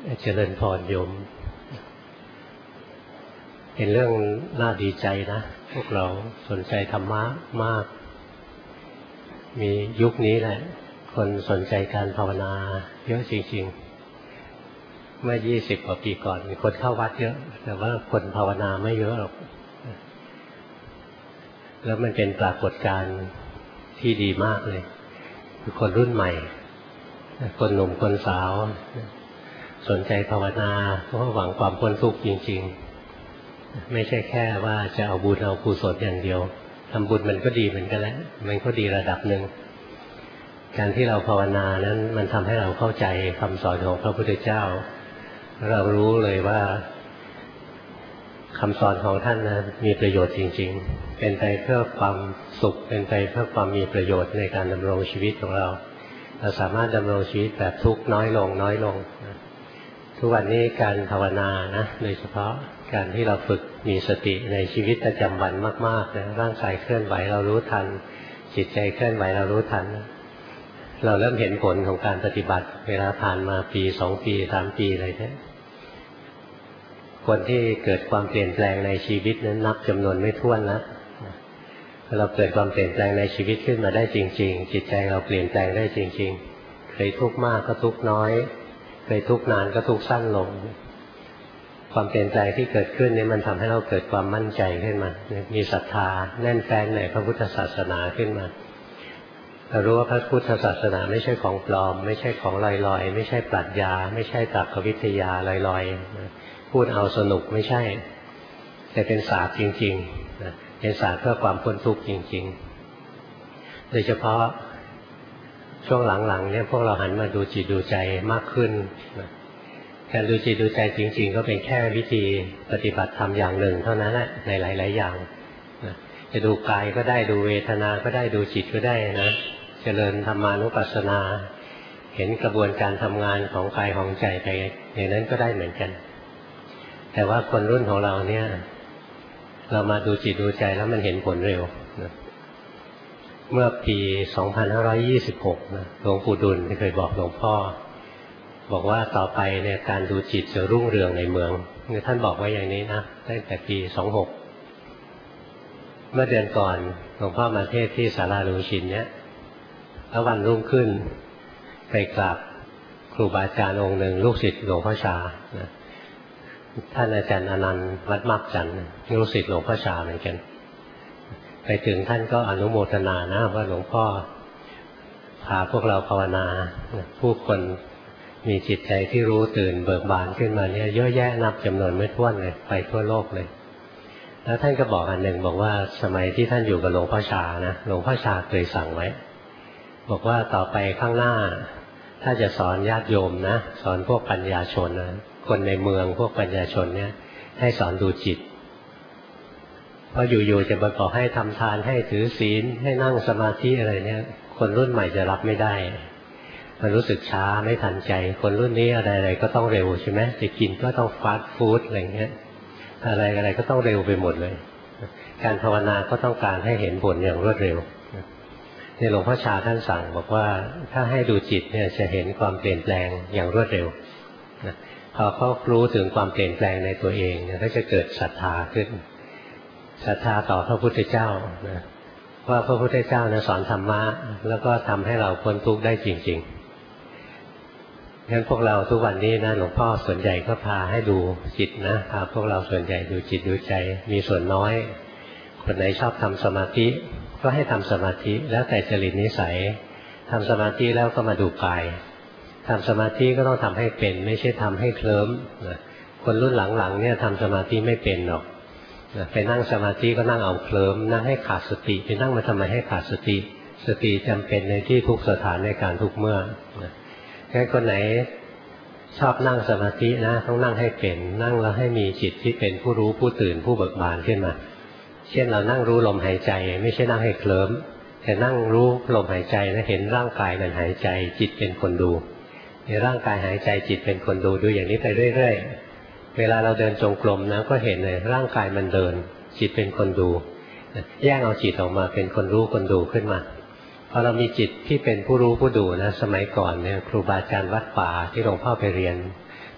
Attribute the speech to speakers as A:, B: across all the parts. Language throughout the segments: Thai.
A: เจริญพรโยมเป็นเรื่องน่าดีใจนะพวกเราสนใจธรรมะมากมียุคนี้แหละคนสนใจการภาวนาเยอะจริงๆเมื่อ20 กว่าปีก่อนมีคนเข้าวัดเยอะแต่ว่าคนภาวนาไม่เยอะหรอกแล้วมันเป็นปรากฏการณ์ที่ดีมากเลยคือคนรุ่นใหม่คนหนุ่มคนสาวสนใจภาวนาเพราะหวังความพ้นทุกข์จริงๆไม่ใช่แค่ว่าจะเอาบุญเอากุศลอย่างเดียวทำบุญมันก็ดีเหมือนกันแหละมันก็ดีระดับหนึ่งการที่เราภาวนานั้นมันทำให้เราเข้าใจคำสอนของพระพุทธเจ้าเรารู้เลยว่าคำสอนของท่านนะมีประโยชน์จริงๆเป็นไปเพื่อความสุขเป็นไปเพื่อความมีประโยชน์ในการดำรงชีวิตของเราสามารถดำรงชีวิตแบบทุกข์น้อยลงทุกวันนี้การภาวนานะโดยเฉพาะการที่เราฝึกมีสติในชีวิตประจำวันมากๆนะร่างกายเคลื่อนไหวเรารู้ทันจิตใจเคลื่อนไหวเรารู้ทันเราเริ่มเห็นผลของการปฏิบัติเวลาผ่านมาปี2 ปี3 ปีอะไรเนี่ยคนที่เกิดความเปลี่ยนแปลงในชีวิตนั้นนับจำนวนไม่ถ้วนนะเราเกิดความเปลี่ยนแปลงในชีวิตขึ้นมาได้จริงๆจิตใจเราเปลี่ยนแปลงได้จริงๆเคยทุกข์มากก็ทุกข์น้อยเคยทุกข์นานก็ทุกข์สั้นลงความเปลี่ยนแปลงที่เกิดขึ้นนี้มันทำให้เราเกิดความมั่นใจขึ้นมามีศรัทธาแน่นแฟ้นในพระพุทธศาสนาขึ้นมาเรารู้ว่าพระพุทธศาสนาไม่ใช่ของปลอมไม่ใช่ของลอยๆไม่ใช่ปรัชญาไม่ใช่ตรรกวิทยาลอยๆพูดเอาสนุกไม่ใช่แต่เป็นศาสตร์จริงๆเป็นศาสตร์เพื่อความพ้นทุกข์จริงๆโดยเฉพาะช่วงหลังๆเนี่ยพวกเราหันมาดูจิตดูใจมากขึ้นการดูจิตดูใจจริงๆก็เป็นแค่วิธีปฏิบัติธรรมอย่างหนึ่งเท่านั้นแหละในหลายๆอย่างจะดูกายก็ได้ดูเวทนาก็ได้ดูจิตก็ได้นะเจริญธรรมานุปัสสนาเห็นกระบวนการทำงานของกายของใจไปอย่างนั้นก็ได้เหมือนกันแต่ว่าคนรุ่นของเราเนี่ยเรามาดูจิตดูใจแล้วมันเห็นผลเร็วเมื่อปี 2526 นะหลวงปู่ดุลที่เคยบอกหลวงพ่อบอกว่าต่อไปเนี่ยการดูจิตจะรุ่งเรืองในเมืองท่านบอกไว้อย่างนี้นะตั้งแต่ปี 26 เมื่อเดือนก่อนหลวงพ่อมาเทศน์ที่ศาลาลุงชินเนี่ยแล้ววันรุ่งขึ้นไปกราบครูบาอาจารย์องค์หนึ่งลูกศิษย์หลวงพ่อชานะท่านอาจารย์อนันต์วัดมักจันทร์ลูกศิษย์หลวงพ่อชาเหมือนกันไปถึงท่านก็อนุโมทนานะว่าหลวงพ่อพาพวกเราภาวนาผู้คนมีจิตใจที่รู้ตื่นเบิกบานขึ้นมาเนี่ยเยอะแยะนับจำนวนไม่ถ้วนเลยไปทั่วโลกเลยแล้วท่านก็บอกอันหนึ่งบอกว่าสมัยที่ท่านอยู่กับหลวงพ่อชานะหลวงพ่อชาเคยสั่งไว้บอกว่าต่อไปข้างหน้าถ้าจะสอนญาติโยมนะสอนพวกปัญญาชนนะคนในเมืองพวกปัญญาชนเนี่ยให้สอนดูจิตเพราะอยู่ๆจะมาบอกให้ทำทานให้ถือศีลให้นั่งสมาธิอะไรเนี่ยคนรุ่นใหม่จะรับไม่ได้มันรู้สึกช้าไม่ทันใจคนรุ่นนี้อะไรๆก็ต้องเร็วใช่ไหมจะกินก็ต้องฟาสต์ฟู้ดอะไรเงี้ยอะไรก็ต้องเร็วไปหมดเลยการภาวนาก็ต้องการให้เห็นผลอย่างรวดเร็วในหลวงพ่อชาท่านสั่งบอกว่าถ้าให้ดูจิตเนี่ยจะเห็นความเปลี่ยนแปลงอย่างรวดเร็วพอเขารู้ถึงความเปลี่ยนแปลงในตัวเองเนี่ยก็จะเกิดศรัทธาขึ้นศรัทธาต่อพระพุทธเจ้านะว่าพระพุทธเจ้าสอนธรรมะแล้วก็ทำให้เราพ้นทุกข์ได้จริงๆงั้นพวกเราทุกวันนี้นะหลวงพ่อส่วนใหญ่ก็พาให้ดูจิตนะพาพวกเราส่วนใหญ่ดูจิตดูใจมีส่วนน้อยคนไหนชอบทำสมาธิก็ให้ทำสมาธิแล้วแต่จริตนิสัยทำสมาธิแล้วก็มาดูกายทำสมาธิก็ต้องทำให้เป็นไม่ใช่ทำให้เคลิ้มคนรุ่นหลังๆเนี่ยทำสมาธิไม่เป็นหรอกไปนั่งสมาธิก็นั่งเอาเคลิ้มนั่งให้ขาดสติไปนั่งมาทำไมให้ขาดสติสติจำเป็นในที่ทุกสถานในการทุกเมื่องั้นคนไหนชอบนั่งสมาธินะต้องนั่งให้เป็นนั่งแล้วให้มีจิตที่เป็นผู้รู้ผู้ตื่นผู้เบิกบานขึ้นมาเช่นเรานั่งรู้ลมหายใจไม่ใช่นั่งให้เคลิ้มแต่นั่งรู้ลมหายใจนะเห็นร่างกายมันหายใจจิตเป็นคนดูในร่างกายหายใจจิตเป็นคนดูอย่างนี้ไปเรื่อยๆเวลาเราเดินจงกรมนะก็เห็นเลยร่างกายมันเดินจิตเป็นคนดูแยกเอาจิตออกมาเป็นคนรู้คนดูขึ้นมาพอเรามีจิตที่เป็นผู้รู้ผู้ดูนะสมัยก่อนเนี่ยครูบาอาจารย์วัดป่าที่หลวงพ่อไปเรียน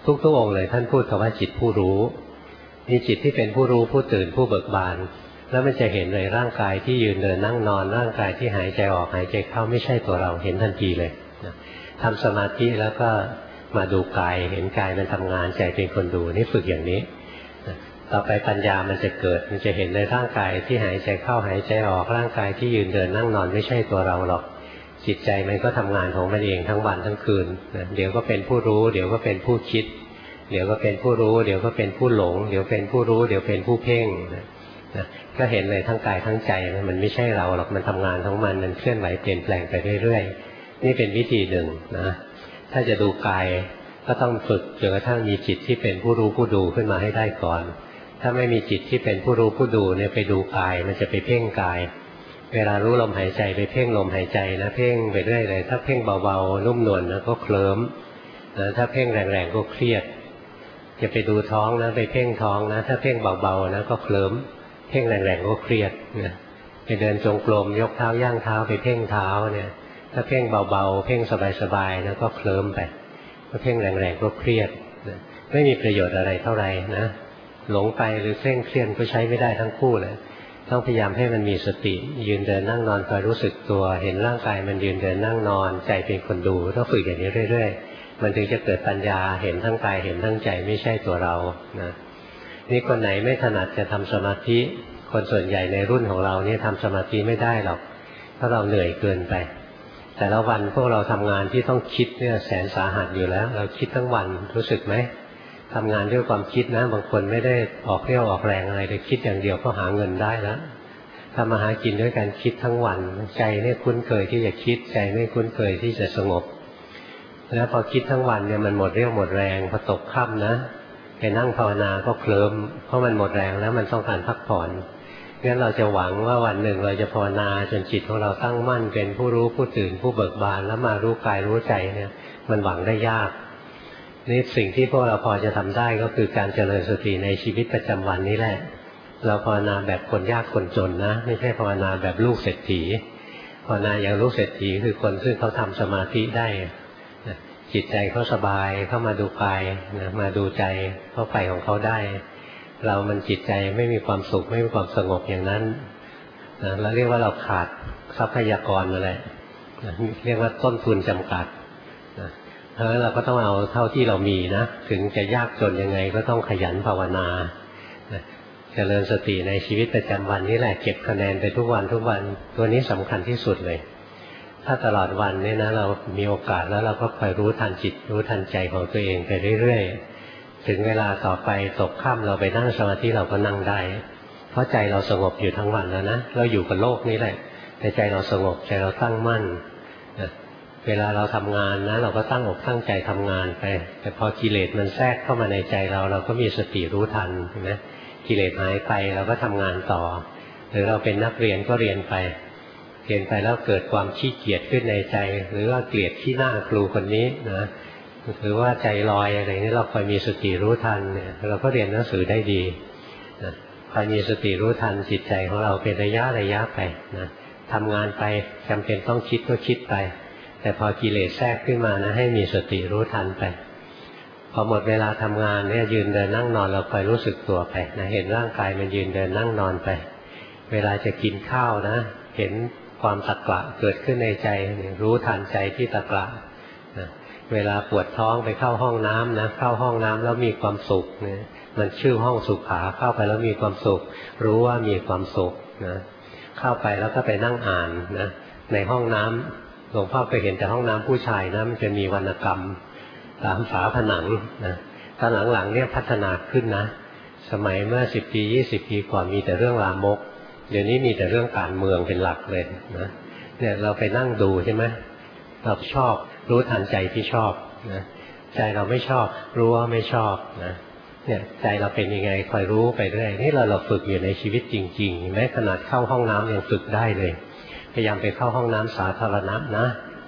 A: ทุกองค์เลยท่านพูดคำว่าจิตผู้รู้มีจิตที่เป็นผู้รู้ผู้ตื่นผู้เบิกบานแล้วมันจะเห็นเลยร่างกายที่ยืนเดินนั่งนอนร่างกายที่หายใจออกหายใจเข้าไม่ใช่ตัวเราเห็นทันทีเลยทำสมาธิแล้วก็มาดูกายเห็นกายมันทำงานใจเป็นคนดูนี่ฝึกอย่างนี้ต่อไปปัญญามันจะเกิดมันจะเห็นในร่างกายที่หายใจเข้าหายใจออกร่างกายที่ยืนเดินนั่งนอนไม่ใช่ตัวเราหรอกจิตใจมันก็ทำงานของมันเองทั้งวันทั้งคืนเดี๋ยวก็เป็นผู้รู้เดี๋ยวก็เป็นผู้คิดเดี๋ยวก็เป็นผู้รู้เดี๋ยวก็เป็นผู้หลงเดี๋ยวเป็นผู้รู้เดี๋ยวเป็นผู้เพ่งก็เห็นเลยทั้งกายทั้งใจมันไม่ใช่เราหรอกมันทำงานทั้งมันเคลื่อนไหวเปลี่ยนแปลงไปเรื่อยๆนี่เป็นวิธีหนึ่งนะถ้าจะดูกายก็ต้องฝึกจนกระทั่งมีจิตที่เป็นผู้รู้ผู้ดูขึ้นมาให้ได้ก่อนถ้าไม่มีจิตที่เป็นผู้รู้ผู้ดูเนี่ยไปดูกายมันจะไปเพ่งกายเวลารู้ลมหายใจไปเพ่งลมหายใจนะเพ่งไปเรื่อยเลยถ้าเพ่งเบาๆนุ่มนวลนะก็เคลิ้มนะถ้าเพ่งแรงๆก็เครียดจะไปดูท้องนะไปเพ่งท้องนะถ้าเพ่งเบาๆนะก็เคลิ้มเพ่งแรงๆก็เครียดนะไปเดินจงกรมยกเท้าย่างเท้าไปเพ่งเท้าเนี่ยถ้าเพ่งเบาๆเพ่งสบายๆนะก็เคลิ้มไปถ้าเพ่งแรงๆก็เครียดนะไม่มีประโยชน์อะไรเท่าไหร่นะหลงไปหรือเคร่งเครียดก็ใช้ไม่ได้ทั้งคู่เลยต้องพยายามให้มันมีสติยืนเดินนั่งนอนคอยรู้สึกตัวเห็นร่างกายมันยืนเดินนั่งนอนใจเป็นคนดูต้องฝึกอย่างนี้เรื่อยๆมันถึงจะเกิดปัญญาเห็นทั้งกายเห็นทั้งใจไม่ใช่ตัวเรานะนี่คนไหนไม่ถนัดจะทำสมาธิคนส่วนใหญ่ในรุ่นของเราเนี่ยทำสมาธิไม่ได้หรอกเพราะเราเหนื่อยเกินไปแต่ละวันพวกเราทำงานที่ต้องคิดเนี่ยแสนสาหัสอยู่แล้วเราคิดทั้งวันรู้สึกไหมทำงานด้วยความคิดนะบางคนไม่ได้ออกเรี่ยวออกแรงอะไรแต่คิดอย่างเดียวก็หาเงินได้แล้วทำมาหากินด้วยการคิดทั้งวันใจไม่คุ้นเคยที่จะคิดใจไม่คุ้นเคยที่จะสงบแล้วพอคิดทั้งวันเนี่ยมันหมดเรี่ยวหมดแรงพอตกค่ำนะไปนั่งภาวนาก็เคลิ้มเพราะมันหมดแรงแล้วมันต้องการพักผ่อนงั้นเราจะหวังว่าวันหนึ่งเราจะภาวนาจนจิตของเราตั้งมั่นเป็นผู้รู้ผู้ตื่นผู้เบิกบานแล้วมารู้กายรู้ใจเนี่ยมันหวังได้ยากนี่สิ่งที่พวกเราพอจะทำได้ก็คือการเจริญสติในชีวิตประจำวันนี้แหละเราภาวนาแบบคนยากคนจนนะไม่ใช่ภาวนาแบบลูกเศรษฐีภาวนาอย่างลูกเศรษฐีคือคนซึ่งเขาทำสมาธิได้จิตใจเขาสบายเข้ามาดูกายมาดูใจเขาไปของเขาได้เรามันจิตใจไม่มีความสุขไม่มีความสงบอย่างนั้นเราเรียกว่าเราขาดทรัพยากรอะไรเรียกว่าต้นทุนจำกัดเพราะฉะนั้นเราก็ต้องเอาเท่าที่เรามีนะถึงจะยากจนยังไงก็ต้องขยันภาวนาเจริญสติในชีวิตประจำวันนี่แหละเก็บคะแนนไปทุกวันตัวนี้สำคัญที่สุดเลยถ้าตลอดวันเนี่ยนะเรามีโอกาสแล้วเราก็คอยรู้ทันจิตรู้ทันใจของตัวเองไปเรื่อยๆถึงเวลาต่อไปตกค่ำเราไปนั่งสมาธิเราก็นั่งได้เพราะใจเราสงบอยู่ทั้งวันแล้วนะเราอยู่กับโลกนี้แหละแต่ใจเราสงบใจเราตั้งมั่นเวลาเราทำงานนะเราก็ตั้งอกตั้งใจทำงานไปแต่พอกิเลสมันแทรกเข้ามาในใจเราก็มีสติรู้ทันเห็นไหมกิเลสหายไปเราก็ทำงานต่อหรือเราเป็นนักเรียนก็เรียนไปแล้วเกิดความขี้เกียจขึ้นในใจหรือว่าเกลียดขี้หน้าครูคนนี้นะหรือว่าใจลอยอะไรนี้เราคอยมีสติรู้ทันเนี่ยเราก็เรียนหนังสือได้ดีคอยมีสติรู้ทันจิตใจของเราเป็นระยะไปนะทำงานไปจำเป็นต้องคิดก็คิดไปแต่พอกิเลสแทรกขึ้นมานะให้มีสติรู้ทันไปพอหมดเวลาทำงานเนี่ยยืนเดินนั่งนอนเราคอยรู้สึกตัวไปนะเห็นร่างกายมันยืนเดินนั่งนอนไปเวลาจะกินข้าวนะเห็นความตะกละเกิดขึ้นในใจรู้ทันใจที่ตะกละนะเวลาปวดท้องไปเข้าห้องน้ำนะเข้าห้องน้ำแล้วมีความสุขเนี่ยมันชื่อห้องสุขาเข้าไปแล้วมีความสุขรู้ว่ามีความสุขนะเข้าไปแล้วก็ไปนั่งอ่านนะในห้องน้ำหลวงพ่อไปเห็นแต่ห้องน้ำผู้ชายนะมันจะมีวรรณกรรมตามฝาผนังนะตอนหลังๆเนี่ยพัฒนาขึ้นนะสมัยเมื่อ10 ปี 20 ปีก่อนมีแต่เรื่องลามกเดี๋ยวนี้มีแต่เรื่องการเมืองเป็นหลักเลยนะเนี่ยเราไปนั่งดูใช่ไหมเราชอบรู้ทันใจที่ชอบนะใจเราไม่ชอบรู้ว่าไม่ชอบนะเนี่ยใจเราเป็นยังไงคอยรู้ไปเรื่อยนี่เราฝึกอยู่ในชีวิตจริงๆแม้ขนาดเข้าห้องน้ำยังฝึกได้เลยพยายามไปเข้าห้องน้ำสาธารณะนะ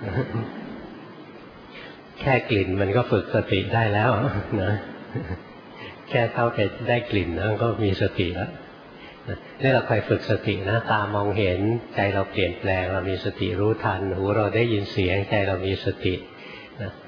A: แค่กลิ่นมันก็ฝึกสติได้แล้วนะแค่เข้าไปได้กลิ่นนะก็มีสติแล้วนี่เราคอยฝึกสตินะตามองเห็นใจเราเปลี่ยนแปลงเรามีสติรู้ทันหูเราได้ยินเสียงใจเรามีสตินะ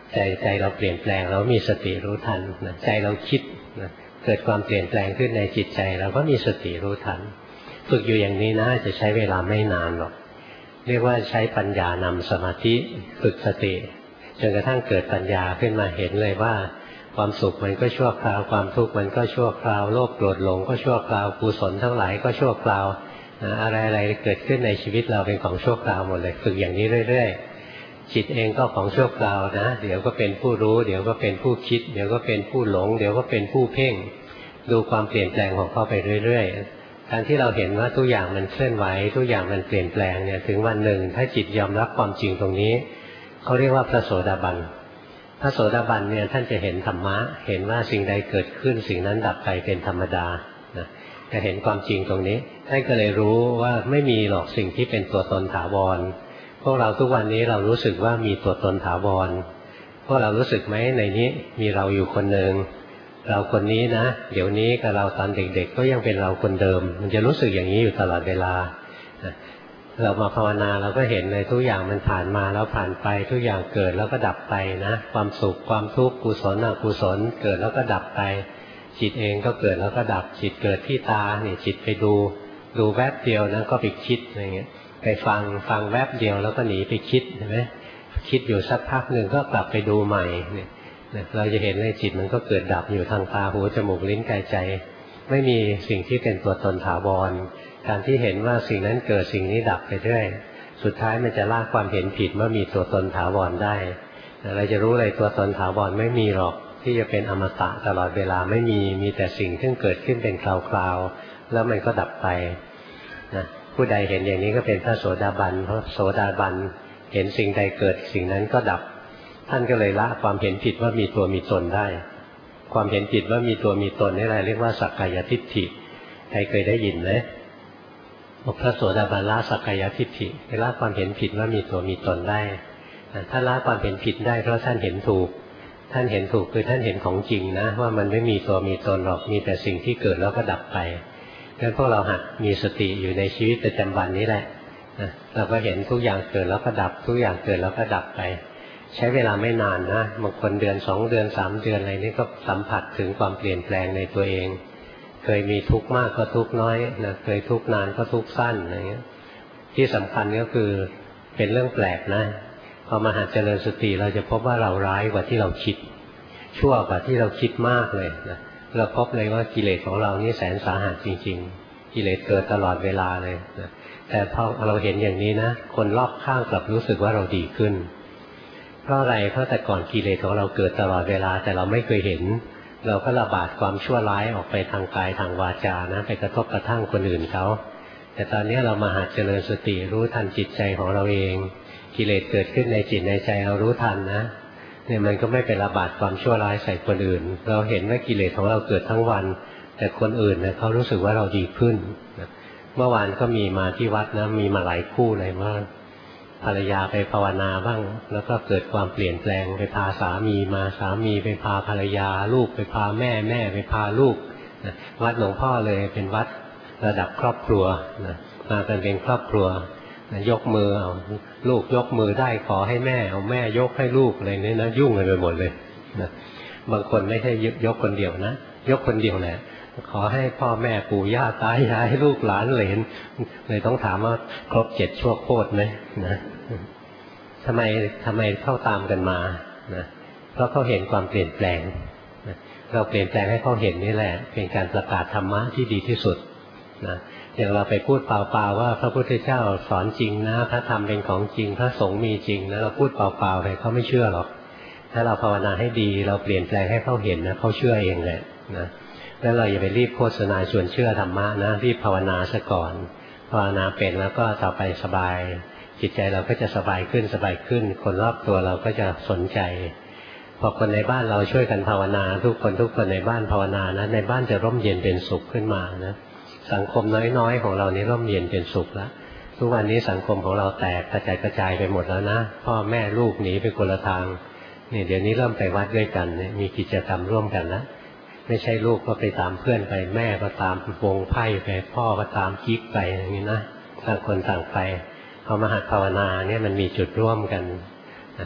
A: ใจเราเปลี่ยนแปลงเรามีสติรู้ทันนะใจเราคิดนะเกิดความเปลี่ยนแปลงขึ้นในจิตใจเราก็มีสติรู้ทันฝึกอยู่อย่างนี้นะจะใช้เวลาไม่นานหรอกเรียกว่าใช้ปัญญานำสมาธิฝึกสติจนกระทั่งเกิดปัญญาขึ้นมาเห็นเลยว่าความสุขมันก็ชั่วคราวความทุกข์มันก็ชั่วคราวโลภโกรธหลงก็ชั่วคราวกุศลทั้งหลายก็ชั่วคราวอะไรเกิดขึ้นในชีวิตเราเป็นของชั่วคราวหมดเลยฝึกอย่างนี้เรื่อยๆจิตเองก็ของชั่วคราวนะเดี๋ยวก็เป็นผู้รู้เดี๋ยวก็เป็นผู้คิดเดี๋ยวก็เป็นผู้หลงเดี๋ยวก็เป็นผู้เพ่งดูความเปลี่ยนแปลงของเขาไปเรื่อยๆการที่เราเห็นว่าทุกอย่างมันเคลื่อนไหวทุกอย่างมันเปลี่ยนแปลงเนี่ยถึงวันหนึ่งถ้าจิตยอมรับความจริงตรงนี้เขาเรียกว่าพระโสดาบันพระโสดาบันเนี่ยท่านจะเห็นธรรมะเห็นว่าสิ่งใดเกิดขึ้นสิ่งนั้นดับไปเป็นธรรมดาจะเห็นความจริงตรงนี้ท่านก็เลยรู้ว่าไม่มีหรอกสิ่งที่เป็นตัวตนถาวรพวกเราทุกวันนี้เรารู้สึกว่ามีตัวตนถาวรพวกเรารู้สึกไหมในนี้มีเราอยู่คนหนึ่งเราคนนี้นะเดี๋ยวนี้กับเราตอนเด็กๆก็ยังเป็นเราคนเดิมมันจะรู้สึกอย่างนี้อยู่ตลอดเวลาเรามาภาวนาเราก็เห็นเลยทุกอย่างมันผ่านมาแล้วผ่านไปทุกอย่างเกิดแล้วก็ดับไปนะความสุขความทุกข์กุศลอกุศลเกิดแล้วก็ดับไปจิตเองก็เกิดแล้วก็ดับจิตเกิดที่ตาเนี่ยจิตไปดูแวบเดียวนะก็ไปคิดอะไรเงี้ยไปฟังแวบเดียวแล้วก็หนีไปคิดเห็นไหมคิดอยู่สักพักหนึ่งก็กลับไปดูใหม่เนี่ยเราจะเห็นเลยจิตมันก็เกิดดับอยู่ทางตาหูจมูกลิ้นกายใจไม่มีสิ่งที่เป็นตัวตนถาวรการที่เห็นว่าสิ่งนั้นเกิดสิ่งนี้ดับไปเรื่อยสุดท้ายมันจะลากความเห็นผิดว่ามีตัวตนถาวรได้เราจะรู้เลยตัวตนถาวรไม่มีหรอกที่จะเป็นอมตะตลอดเวลาไม่มีแต่สิ่งที่เกิดขึ้นเป็นคราวๆแล้วมันก็ดับไปนะผู้ใดเห็นอย่างนี้ก็เป็นพระโสดาบันเพราะโสดาบันเห็นสิ่งใดเกิดสิ่งนั้นก็ดับท่านก็เลยละความเห็นผิดว่ามีตัวมีตนได้ความเห็นผิดว่ามีตัวมีตนนี่แหละเรียกว่าสักกายทิฏฐิใครเคยได้ยินไหมพระโสดาบันละสักกายทิฏฐิละความเห็นผิดว่ามีตัวมีตนได้ท่านละความเห็นผิดได้เพราะท่านเห็นถูกท่านเห็นถูกคือท่านเห็นของจริงนะว่ามันไม่มีตัวมีตนหรอกมีแต่สิ่งที่เกิดแล้วก็ดับไปงั้นพวกเราหัดมีสติอยู่ในชีวิตประจำวันนี้แหละเราก็เห็นทุกอย่างเกิดแล้วก็ดับทุกอย่างเกิดแล้วก็ดับไปใช้เวลาไม่นานนะบางคนเดือน2 เดือน3 เดือนอะไรนี่ก็สัมผัสถึงความเปลี่ยนแปลงในตัวเองเคยมีทุกข์มากก็ทุกข์น้อยนะเคยทุกข์นานก็ทุกข์สั้นอะไรเงี้ยที่สำคัญก็คือเป็นเรื่องแปลกนะพอมาหัดเจริญสติเราจะพบว่าเราร้ายกว่าที่เราคิดชั่วกว่าที่เราคิดมากเลยนะเราพบเลยว่ากิเลสของเรานี่แสนสาหัสจริงๆกิเลสเกิดตลอดเวลาเลยนะแต่พอเราเห็นอย่างนี้นะคนรอบข้างกลับรู้สึกว่าเราดีขึ้นเพราะอะไรเพราะแต่ก่อนกิเลสของเราเกิดตลอดเวลาแต่เราไม่เคยเห็นเราก็ระบาดความชั่วร้ายออกไปทางกายทางวาจานะไปกระทบกระทั่งคนอื่นเขาแต่ตอนนี้เรามาหัดเจริญสติรู้ทันจิตใจของเราเองกิเลสเกิดขึ้นในจิตในใจเรารู้ทันนะเนี่ยมันก็ไม่เป็นระบาดความชั่วร้ายใส่คนอื่นเราเห็นว่ากิเลสของเราเกิดทั้งวันแต่คนอื่นเนี่ยเขารู้สึกว่าเราดีขึ้นเมื่อวานก็มีมาที่วัดนะมีมาหลายคู่เลยว่าภรรยาไปภาวนาบ้างแล้วก็เกิดความเปลี่ยนแปลงไปพาสามีมาสามีไปพาภรรยาลูกไปพาแม่ไปพาลูกวัดหลวงพ่อเลยเป็นวัดระดับครอบครัวมากันเป็นครอบครัวยกมือเอาลูกยกมือได้ขอให้แม่เอาแม่ยกให้ลูกอะไรนี่นะยุ่งกันไปหมดเลยนะบางคนไม่ใช่ยกคนเดียวนะยกคนเดียวแหละขอให้พ่อแม่ปู่ย่าตายายลูกหลานเหลนเลยต้องถามว่าครบ7ชั่วโคตรไหมนะทำไมเข้าตามกันมานะเพราะเขาเห็นความเปลี่ยนแปลงเราเปลี่ยนแปลงให้เขาเห็นนี่แหละเป็นการประกาศธรรมะที่ดีที่สุดนะอย่างเราไปพูดเปล่าๆว่าพระพุทธเจ้าสอนจริงนะพระธรรมเป็นของจริงพระสงฆ์มีจริงนะเราพูดเปล่าๆไปเขาไม่เชื่อหรอกถ้าเราภาวนาให้ดีเราเปลี่ยนแปลงให้เขาเห็นนะเขาเชื่อเองแหละนะแล้วเราอย่าไปรีบโฆษณาชวนเชื่อธรรมะนะรีบภาวนาซะก่อนภาวนาเป็นแล้วก็ต่อไปสบายจิตใจเราก็จะสบายขึ้นคนรอบตัวเราก็จะสนใจพอคนในบ้านเราช่วยกันภาวนาทุกคนในบ้านภาวนานะในบ้านจะร่มเย็นเป็นสุขขึ้นมานะสังคมน้อยๆของเรานี่ร่มเย็นเป็นสุขแล้วทุกวันนี้สังคมของเราแตกกระจายไปหมดแล้วนะพ่อแม่ลูกหนีไปคนละทางนี่เดี๋ยวนี้เริ่มไปวัดด้วยกันมีกิจกรรมร่วมกันแล้วไม่ใช่ลูกก็ไปตามเพื่อนไปแม่ก็ตามวงไพ่ไปพ่อก็ตามกิ๊กไปอย่างนี้นะต่างคนต่างไปพอมาหัดภาวนาเนี่ยมันมีจุดร่วมกัน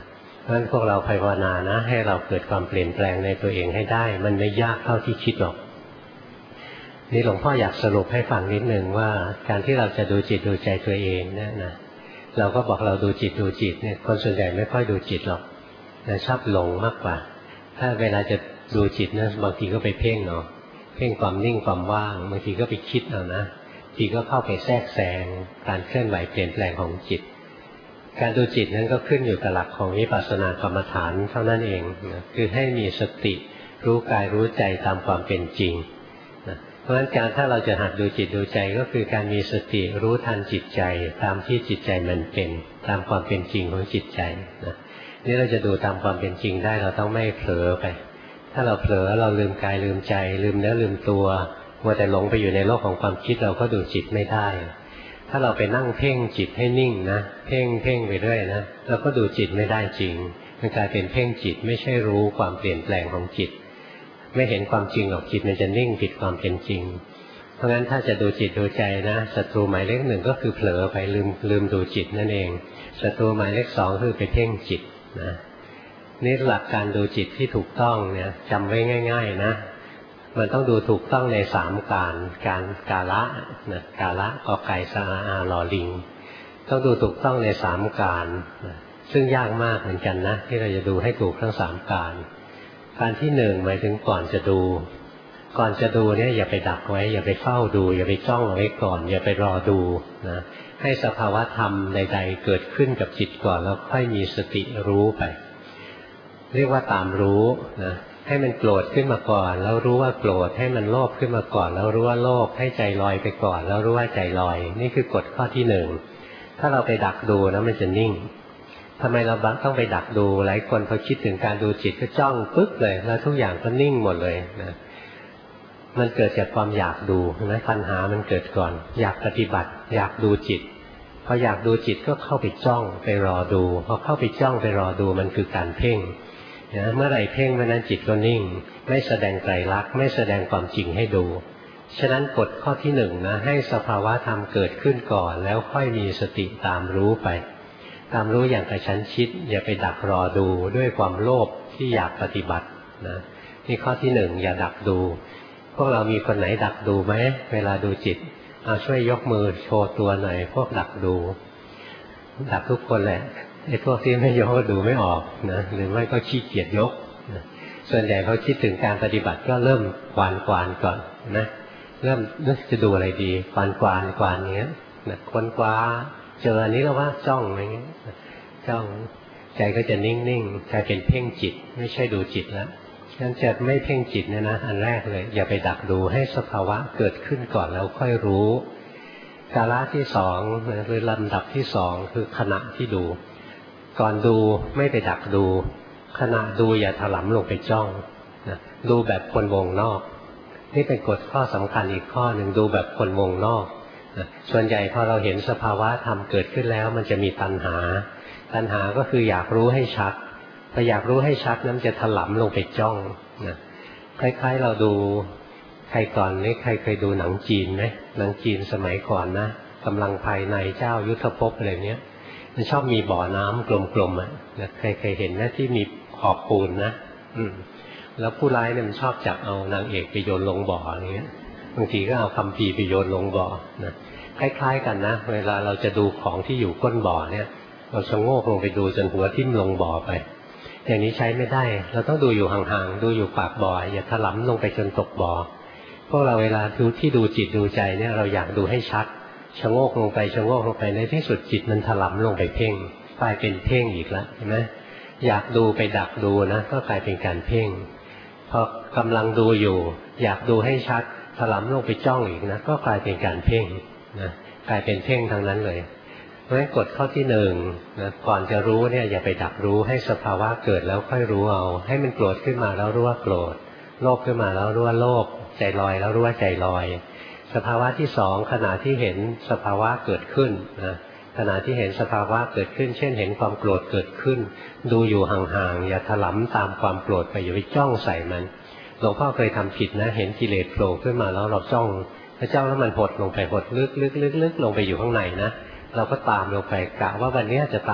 A: เพราะฉะนั้นพวกเราภาวนานะให้เราเกิดความเปลี่ยนแปลงในตัวเองให้ได้มันไม่ยากเท่าที่คิดหรอกนี่หลวงพ่ออยากสรุปให้ฟังนิดนึงว่าการที่เราจะดูจิตดูใจตัวเองเนี่ยนะเราก็บอกเราดูจิตดูจิตเนี่ยคนส่วนใหญ่ไม่ค่อยดูจิตหรอกชอบหลงมากกว่าถ้าเวลาจะดูจิตนะบางทีก็ไปเพ่งเนาะเพ่งความนิ่งความว่างบางทีก็ไปคิดเอานะทีก็เข้าไปแทรกแซงการเคลื่อนไหวเปลี่ยนแปลงของจิตการดูจิตนั้นก็ขึ้นอยู่กับหลักของวิปัสสนากรรมฐานเท่านั้นเองนะคือให้มีสติรู้กายรู้ใจตามความเป็นจริงนะเพราะฉะนั้นการถ้าเราจะหัดดูจิตดูใจก็คือการมีสติรู้ทันจิตใจตามที่จิตใจมันเป็นตามความเป็นจริงของจิตใจนะนี่เราจะดูตามความเป็นจริงได้เราต้องไม่เผลอไปถ้าเราเผลอเราลืมกายลืมใจลืมเนื้อลืมตัวมัวแต่หลงไปอยู่ในโลกของความคิดเราก็ดูจิตไม่ได้ถ้าเราไปนั่งเพ่งจิตให้นิ่งนะเพ่งไปเรื่อยนะเราก็ดูจิตไม่ได้จริงมันกลายเป็นเพ่งจิตไม่ใช่รู้ความเปลี่ยนแปลงของจิตไม่เห็นความจริงหรอกจิตมันจะนิ่งผิดความเป็นจริงเพราะงั้นถ้าจะดูจิตดูใจนะศัตรูหมายเลขหนึ่งก็คือเผลอไปลืมดูจิตนั่นเองศัตรูหมายเลขสองคือไปเพ่งจิตนะนี่หลักการดูจิตที่ถูกต้องเนี่ยจำไว้ง่ายๆนะมันต้องดูถูกต้องในสามการกาละนะกาละกอไก่สระอาลอลิงต้องดูถูกต้องในสามการนะซึ่งยากมากเหมือนกันนะที่เราจะดูให้ถูกทั้งสามการที่หนึ่งหมายถึงก่อนจะดูเนี่ยอย่าไปดักไว้อย่าไปเฝ้าดูอย่าไปจ้องเอาไว้ก่อนอย่าไปรอดูนะให้สภาวะธรรมใดๆเกิดขึ้นกับจิตก่อนแล้วค่อยมีสติรู้ไปเรียกว่าตามรู้นะให้มันโกรธขึ้นมาก่อนแล้วรู้ว่าโกรธให้มันโลภขึ้นมาก่อนแล้วรู้ว่าโลภให้ใจลอยไปก่อนแล้วรู้ว่าใจลอยนี่คือกฎข้อที่หนึ่งถ้าเราไปดักดูนะมันจะนิ่งทำไมเราต้องไปดักดูหลายคนพอคิดถึงการดูจิตก็จ้องปึ๊บเลยแล้วทุกอย่างก็นิ่งหมดเลยนะมันเกิดจากความอยากดูนะปัญหามันเกิดก่อนอยากปฏิบัติอยากดูจิตพออยากดูจิตก็เข้าไปจ้องไปรอดูพอเข้าไปจ้องไปรอดูมันคือการเพ่งนะเมื่อไหร่เพ่งเมื่อนั้นจิตก็นิ่งไม่แสดงไตรลักษณ์ไม่แสดงความจริงให้ดูฉะนั้นกฎข้อที่หนึ่งนะให้สภาวะธรรมเกิดขึ้นก่อนแล้วค่อยมีสติตามรู้ไปตามรู้อย่างกระชั้นชิดอย่าไปดักรอดูด้วยความโลภที่อยากปฏิบัตินะนี่ข้อที่หนึ่งอย่าดักดูพวกเรามีคนไหนดักดูไหมเวลาดูจิตเอาช่วยยกมือโชว์ตัวหน่อยพวกดักดูดักทุกคนแหละไอ้พวกที่ไม่ยกก็ดูไม่ออกนะหรือไม่ก็ขี้เกียจยกนะส่วนใหญ่เขาคิดถึงการปฏิบัติก็เริ่มกวานก่อนนะเริ่มนึกจะดูอะไรดีกวานอย่างเงี้ยนะค้นคว้าเจออันนี้แล้วว่าจ้องอะไรเงี้ยจ้องใจก็จะนิ่งๆกลายเป็นเพ่งจิตไม่ใช่ดูจิตแล้วฉะนั้นจะไม่เพ่งจิตเนี่ยนะอันแรกเลยอย่าไปดักดูให้สภาวะเกิดขึ้นก่อนแล้วค่อยรู้กาลที่สองหรือลำดับที่สองคือขณะที่ดูก่อนดูไม่ไปดักดูขณะดูอย่าถลำลงไปจ้องนะดูแบบคนวงนอกนี่เป็นกฎข้อสำคัญอีกข้อหนึ่งดูแบบคนวงนอกนะส่วนใหญ่พอเราเห็นสภาวะธรรมเกิดขึ้นแล้วมันจะมีตัณหาก็คืออยากรู้ให้ชัดพออยากรู้ให้ชัดนั้นจะถลำลงไปจ้องนะคล้ายๆเราดูใครก่อนนี่ใครเคยดูหนังจีนไหมหนังจีนสมัยก่อนนะกำลังภายในเจ้ายุทธภพอะไรเนี้ยมันชอบมีบ่อน้ำกลมๆอ่ะใครเคยเห็นนะที่มีขอบปูนนะแล้วผู้ร้ายเนี่ยมันชอบจับเอานางเอกไปโยนลงบ่ออย่างเงี้ยบางทีก็เอาคัมภีร์ไปโยนลงบ่อนะคล้ายๆกันนะเวลาเราจะดูของที่อยู่ก้นบ่อเนี่ยเราชะโงกลงไปดูจนหัวทิ่มลงบ่อไปอย่างนี้ใช้ไม่ได้เราต้องดูอยู่ห่างๆดูอยู่ปากบ่ออย่าถลำลงไปจนตกบ่อพวกเราเวลาที่ดูจิตดูใจเนี่ยเราอยากดูให้ชัดชะโงกลงไปในที่สุดจิตมันถลำลงไปเพ่งกลายเป็นเพ่งอีกแล้วเห็นไหมอยากดูไปดักดูนะก็กลายเป็นการเพ่งพอกำลังดูอยู่อยากดูให้ชัดถลำลงไปจ้องอีกนะก็กลายเป็นการเพ่งนะกลายเป็นเพ่งทั้งนั้นเลยเพราะฉะนั้นกฎข้อที่หนึ่งนะก่อนจะรู้เนี่ยอย่าไปดักรู้ให้สภาวะเกิดแล้วค่อยรู้เอาให้มันโกรธขึ้นมาแล้วรู้ว่าโกรธโลภขึ้นมาแล้วรู้ว่าโลภใจลอยแล้วรู้ว่าใจลอยสภาวะที่สองขณะที่เห็นสภาวะเกิดขึ้นนะขณะที่เห็นสภาวะเกิดขึ้นเช่นเห็นความโกรธเกิดขึ้นดูอยู่ห่างๆอย่าถลำตามความโกรธไปอย่าไปจ้องใส่มันหลวงพ่อเคยทำผิดนะเห็นกิเลสโผล่ขึ้นมาแล้วเราจ้องแล้วมันหดลงไปหดลึกลงไปอยู่ข้างในนะเราก็ตามลงไปกะว่าวันนี้จะตาม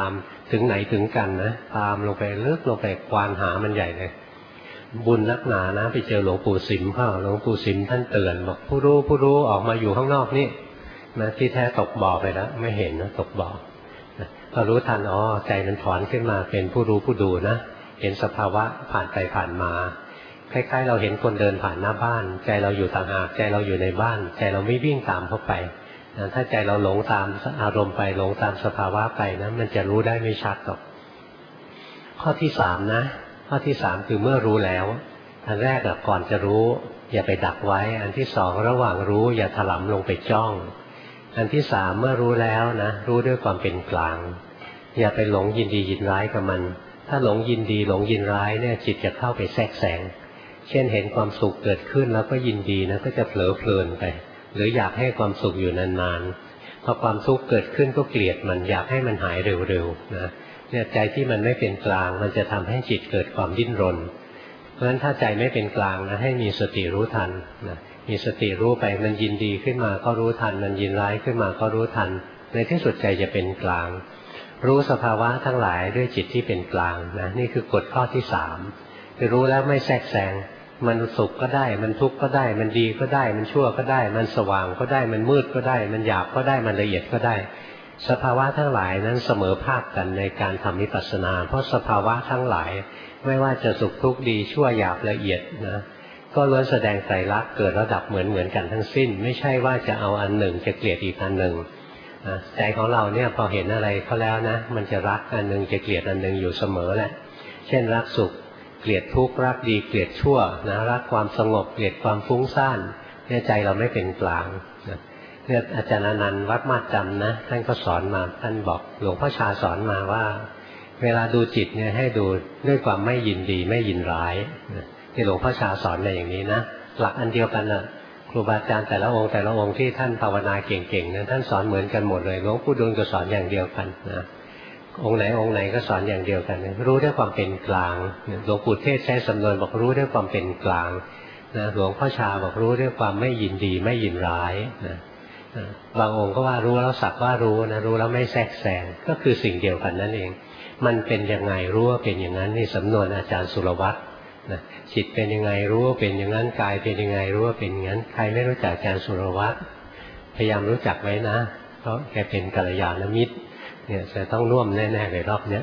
A: ถึงไหนถึงกันนะตามลงไปลึกลงไปควานหามันใหญ่เลยบุญนักหนานะไปเจอหลวงปู่สิมเข้าหลวงปู่สิมท่านเตือนบอกผู้รู้ออกมาอยู่ข้างนอกนี่นะที่แท้ตกบ่อไปแล้วไม่เห็นนะตกบ่อพอรู้ทันอ๋อใจมันถอนขึ้นมาเป็นผู้รู้ผู้ดูนะเห็นสภาวะผ่านไปผ่านมาคล้ายๆเราเห็นคนเดินผ่านหน้าบ้านใจเราอยู่ต่างหากใจเราอยู่ในบ้านใจเราไม่วิ่งตามเข้าไปถ้าใจเราหลงตามอารมณ์ไปหลงตามสภาวะไปนะมันจะรู้ได้ไม่ชัดหรอกข้อที่สามนะข้อที่สามคือเมื่อรู้แล้วอันแรกก่อนจะรู้อย่าไปดักไว้อันที่สองระหว่างรู้อย่าถลำลงไปจ้องอันที่สามเมื่อรู้แล้วนะรู้ด้วยความเป็นกลางอย่าไปหลงยินดียินร้ายกับมันถ้าหลงยินดีหลงยินร้ายเนี่ยจิตจะเข้าไปแทรกแซงเช่นเห็นความสุขเกิดขึ้นแล้วก็ยินดีนะก็จะเผลอเพลินไปหรืออยากให้ความสุขอยู่นานๆพอความทุกข์เกิดขึ้นก็เกลียดมันอยากให้มันหายเร็วๆนะเนี่ยใจที่มันไม่เป็นกลางมันจะทำให้จิตเกิดความดิ้นรนเพราะฉะนั้นถ้าใจไม่เป็นกลางนะให้มีสติรู้ทันนะมีสติรู้ไปมันยินดีขึ้นมาก็รู้ทันมันยินร้ายขึ้นมาก็รู้ทันในที่สุดใจจะเป็นกลางรู้สภาวะทั้งหลายด้วยจิตที่เป็นกลางนะนี่คือกฎข้อที่สามคือรู้แล้วไม่แทรกแซงมันสุขก็ได้มันทุกข์ก็ได้มันดีก็ได้มันชั่วก็ได้มันสว่างก็ได้มันมืดก็ได้มันหยาบก็ได้มันละเอียดก็ได้สภาวะทั้งหลายนั้นเสมอภาคกันในการทำวิปัสสนาเพราะสภาวะทั้งหลายไม่ว่าจะสุขทุกข์ดีชั่วหยาบละเอียดนะก็ล้วนแสดงไตรลักษณ์เกิดระดับเหมือนกันทั้งสิ้นไม่ใช่ว่าจะเอาอันหนึ่งจะเกลียดอีกอันหนึ่งใจของเราเนี่ยพอเห็นอะไรเขาแล้วนะมันจะรักอันหนึ่งจะเกลียดอันหนึ่งอยู่เสมอแหละเช่นรักสุขเกลียดทุกข์รักดีเกลียดชั่วนะรักความสงบเกลียดความฟุ้งซ่านเนี่ยใจเราไม่เป็นกลางเนี่ยอาจารย์อนันต์วัดมาดจำนะท่านก็สอนมาท่านบอกหลวงพ่อชาสอนมาว่าเวลาดูจิตเนี่ยให้ดูด้วยความไม่ยินดีไม่ยินร้ายที่หลวงพ่อชาสอนในอย่างนี้นะหลักอันเดียวกันนะครูบาอาจารย์แต่ละองค์ที่ท่านภาวนาเก่งๆนะท่านสอนเหมือนกันหมดเลยหลวงปู่ดูลก็สอนอย่างเดียวกันนะองค์ไหนก็สอนอย่างเดียวกันรู้ด้วยความเป็นกลางหลวงปู่เทศใช้สำนวนบอกรู้ด้วยความเป็นกลางนะหลวงพ่อชาบอกรู้ด้วยความไม่ยินดีไม่ยินร้ายนะบางองค์ก็ว่ารู้แล้วสักว่ารู้นะรู้แล้วไม่แทรกแซงก็คือสิ่งเดียวกันนั่นเองมันเป็นยังไงรู้ว่าเป็นอย่างนั้นนี่สำนวนอาจารย์สุรวัตรนะจิตเป็นยังไงรู้ว่าเป็นอย่างนั้นกายเป็นยังไงรู้ว่าเป็นอย่างนั้นใครไม่รู้จักอาจารย์สุรวัตรพยายามรู้จักไว้นะเพราะแกเป็นกัลยาณมิตรเนี่ยจะต้องร่วมแน่ๆในรอบเนี้ย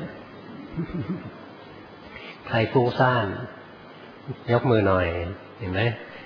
A: ใครฟุ้งซ่านยกมือหน่อยเห็นไหม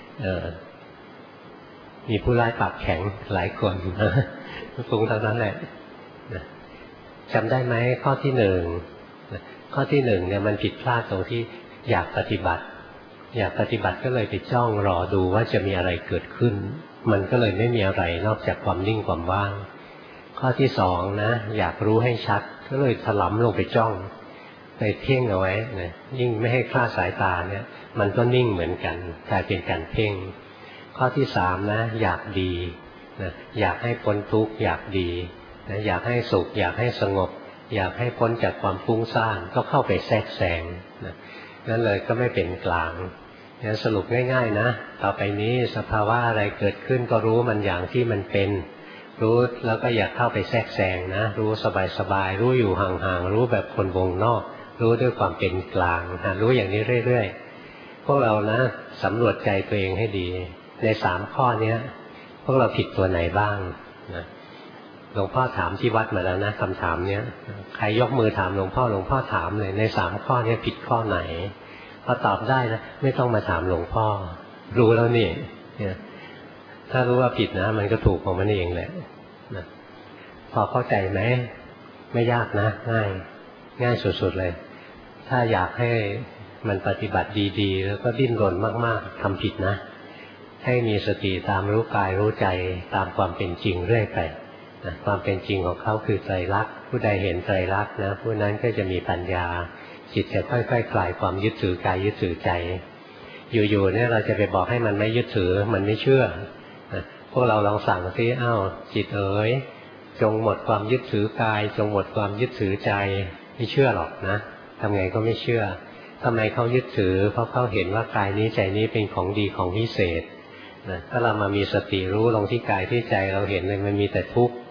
A: มีผู้ร้ายปากแข็งหลายคนฟุ้งทั้งนั้นแหละจำได้ไหมข้อที่หนึ่งข้อที่หนึ่งเนี่ยมันผิดพลาดตรงที่อยากปฏิบัติก็เลยไปจ้องรอดูว่าจะมีอะไรเกิดขึ้นมันก็เลยไม่มีอะไรนอกจากความนิ่งความว่างข้อที่สองนะอยากรู้ให้ชัดก็เลยถลำลงไปจ้องไปเพ่งเอาไว้นะยิ่งไม่ให้คลาดสายตาเนี่ยมันก็นิ่งเหมือนกันกลายเป็นการเพ่งข้อที่สามนะอยากดีนะอยากให้พ้นทุกข์อยากดีนะอยากให้สุขอยากให้สงบอยากให้พ้นจากความฟุ้งซ่านก็เข้าไปแทรกแซงนะนั่นเลยก็ไม่เป็นกลางงั้นสรุปง่ายๆนะต่อไปนี้สภาวะอะไรเกิดขึ้นก็รู้มันอย่างที่มันเป็นรู้แล้วก็อย่าเข้าไปแทรกแซงนะรู้สบายๆรู้อยู่ห่างๆรู้แบบคนวงนอกรู้ด้วยความเป็นกลางรู้อย่างนี้เรื่อยๆพวกเรานะสำรวจใจตัวเองให้ดีใน3ข้อนี้พวกเราผิดตัวไหนบ้างนะหลวงพ่อถามที่วัดมาแล้วนะคำถามเนี้ยใครยกมือถามหลวงพ่อถามเลยใน3ข้อนี้ผิดข้อไหนพอตอบได้นะไม่ต้องมาถามหลวงพ่อรู้แล้วนี่เนี่ยถ้ารู้ว่าผิดนะมันก็ถูกของมันเองแหละนะพอเข้าใจไหมไม่ยากนะง่ายสุดๆเลยถ้าอยากให้มันปฏิบัติดีๆแล้วก็ดิ้นรนมากๆทำผิดนะให้มีสติตามรู้กายรู้ใจตามความเป็นจริงเรื่อยไปนะความเป็นจริงของเขาคือไตรลักษณ์ผู้ใดเห็นไตรลักษณ์นะผู้นั้นก็จะมีปัญญาจิตจะค่อยๆคลายความยึดถือกายยึดถือใจอยู่ๆเนี่ยเราจะไปบอกให้มันไม่ยึดถือมันไม่เชื่อพวกเราลองสั่งซิอ้าวจิตเอ๋ยจงหมดความยึดถือกายจงหมดความยึดถือใจไม่เชื่อหรอกนะทำไงก็ไม่เชื่อทำไมเขายึดถือเพราะเขาเห็นว่ากายนี้ใจนี้เป็นของดีของพิเศษถ้าเรามามีสติรู้ลงที่กายที่ใจเราเห็นเลยมันมีแต่ทุกข์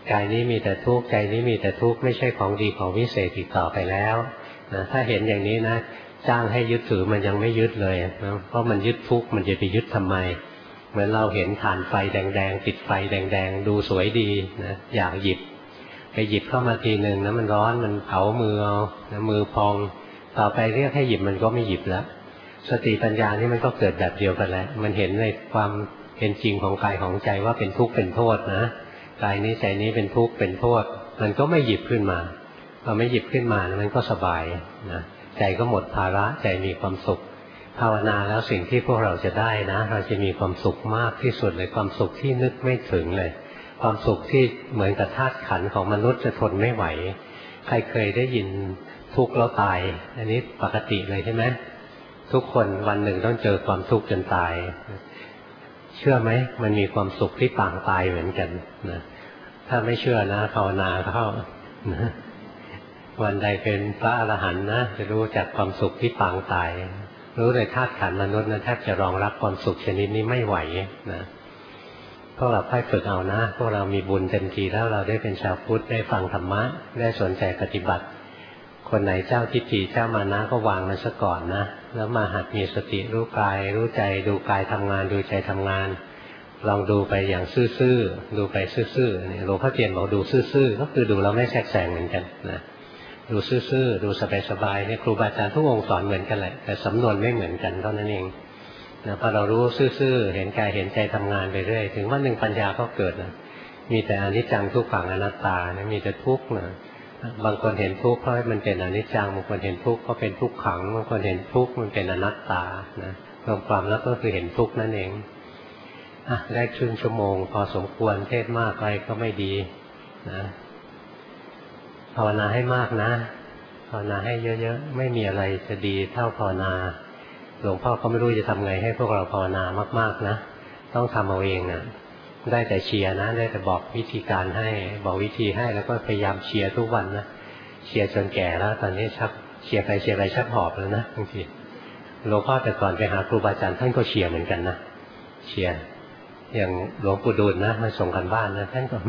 A: กายนี้มีแต่ทุกข์ใจนี้มีแต่ทุกข์ไม่ใช่ของดีของวิเศษอีกต่อไปแล้วนะถ้าเห็นอย่างนี้นะจ้างให้ยึดถือมันยังไม่ยึดเลยนะเพราะมันยึดทุกข์มันจะไปยึดทำไมเหมือนเราเห็นถ่านไฟแดงๆติดไฟแดงๆดูสวยดีนะอยากหยิบไปหยิบเข้ามาทีหนึ่งนะมันร้อนมันเผามือเอานะมือพองต่อไปเรียกให้หยิบมันก็ไม่หยิบแล้วสติปัญญานี่มันก็เกิดแบบเดียวกันแหละมันเห็นในความเป็นจริงของกายของใจว่าเป็นทุกข์เป็นโทษนะกายนี้ใจนี้เป็นทุกข์เป็นโทษมันก็ไม่หยิบขึ้นมาพอไม่หยิบขึ้นมามันก็สบายนะใจก็หมดภาระใจมีความสุขภาวนาแล้วสิ่งที่พวกเราจะได้นะเราจะมีความสุขมากที่สุดเลยความสุขที่นึกไม่ถึงเลยความสุขที่เหมือนกับธาตุขันธ์ของมนุษย์จะทนไม่ไหวใครเคยได้ยินทุกข์แล้วตายอันนี้ปกติเลยใช่ไหมทุกคนวันหนึ่งต้องเจอความทุกข์จนตายเชื่อไหมมันมีความสุขที่ปางตายเหมือนกันนะถ้าไม่เชื่อนะภาวนาเข้านะวันใดเป็นพระอรหันต์นะจะรู้จักความสุขที่ปางตายรู้เลยธาตุขันธ์มนุษย์นะแทบจะรองรับความสุขชนิดนี้ไม่ไหวนะพวกเราค่อยฝึกเอานะพวกเรามีบุญเต็มทีแล้วเราได้เป็นชาวพุทธได้ฟังธรรมะได้สนใจปฏิบัติคนไหนเจ้าทิฏฐิเจ้ามานะก็วางมันซะก่อนนะแล้วมาหัดมีสติรู้กายรู้ใจดูกายทำงานดูใจทำงานลองดูไปอย่างซื่อๆดูไปซื่อๆเนี่ยหลวงพ่อเทียนบอกดูซื่อๆก็คือดูแล้วไม่แทรกแซงเหมือนกันนะดูซื่อๆดูสบายๆเนี่ยครูบาอาจารย์ทุกองค์สอนเหมือนกันแหละแต่สำนวนไม่เหมือนกันเท่านั้นเองนะพอเรารู้ซื่อๆเห็นกายเห็นใจทำงานไปเรื่อยถึงวันหนึ่งปัญญาก็เกิดนะมีแต่อนิจจังทุกขังอนัตตานะมีแต่ทุกข์นะบางคนเห็นทุกข์เพราะมันเป็นอนิจจังบางคนเห็นทุกข์เพราะเป็นทุกขังบางคนเห็นทุกข์มันเป็นอนัตตานะรวมความแล้วก็คือเห็นทุกข์นั่นเองได้ครึ่งชั่วโมงพอสมควรเทศมากไปก็ไม่ดีนะภาวนาให้มากนะภาวนาให้เยอะๆไม่มีอะไรจะดีเท่าภาวนาหลวงพ่อก็ไม่รู้จะทำไงให้พวกเราภาวนามากๆนะต้องทำเอาเองนะได้แต่เชียร์นะได้แต่บอกวิธีการให้บอกวิธีให้แล้วก็พยายามเชียร์ทุกวันนะเชียร์จนแก่แล้วตอนนี้ชักเชียร์ไปชักหอบแล้วนะบางทีหลวงพ่อแต่ก่อนไปหาครูบาอาจารย์ท่านก็เชียร์เหมือนกันนะเชียร์อย่างหลวงปู่ดูลนะมาส่งกันบ้านนะท่านก็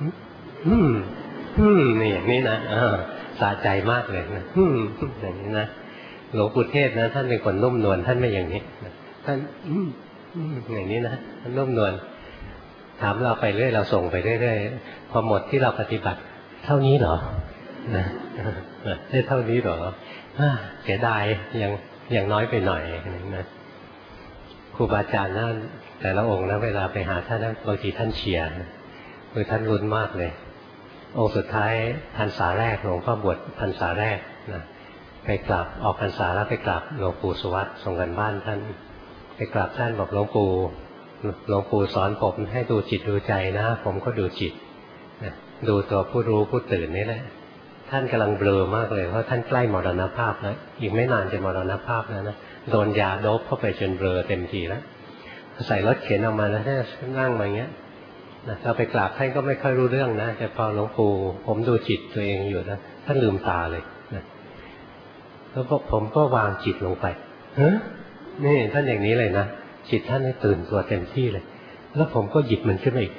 A: นี่อย่างนี้นะสะใจมากเลยนะอย่างนี้นะหลวงปู่เทศนะท่านเป็นคนนุ่มนวลท่านไม่อย่างนี้ท่านอย่างนี้นะท่านนุ่มนวลถามเราไปเรื่อยเราส่งไปเรื่อยพอหมดที่เราปฏิบัติเท่านี้เหรอนะได้เท่านี้เหรอเสียดายยังน้อยไปหน่อยนะครูบาอาจารย์นั่นแต่ละองค์นะเวลาไปหาท่านบางทีท่านเชียร์คือท่านรุนมากเลยองค์สุดท้ายพรรษาแรกหลวงพ่อบวชพรรษาแรกนะไปกราบออกพรรษาแล้วไปกราบหลวงปู่สุวัตส่งกันบ้านท่านไปกราบท่านบอกหลวงปู่สอนผมให้ดูจิตดูใจนะผมก็ดูจิตดูตัวผู้รู้ผู้ตื่นนี่แหละท่านกำลังเบลอมากเลยเพราะท่านใกล้มรณภาพแล้วอีกไม่นานจะมรณภาพแล้วนะโดนยาโดบเข้าไปจนเบลอเต็มทีแล้วใส่รถเข็นออกมาแล้วท่านนั่งมาอย่างเงี้ยเราไปกราบท่านก็ไม่ค่อยรู้เรื่องนะแต่พอหลวงปู่ผมดูจิตตัวเองอยู่นะท่านลืมตาเลยนะแล้วผมก็วางจิตลงไปนี่ท่านอย่างนี้เลยนะจิตท่านให้ตื่นตัวเต็มที่เลยแล้วผมก็หยิบมันขึ้นมาอีก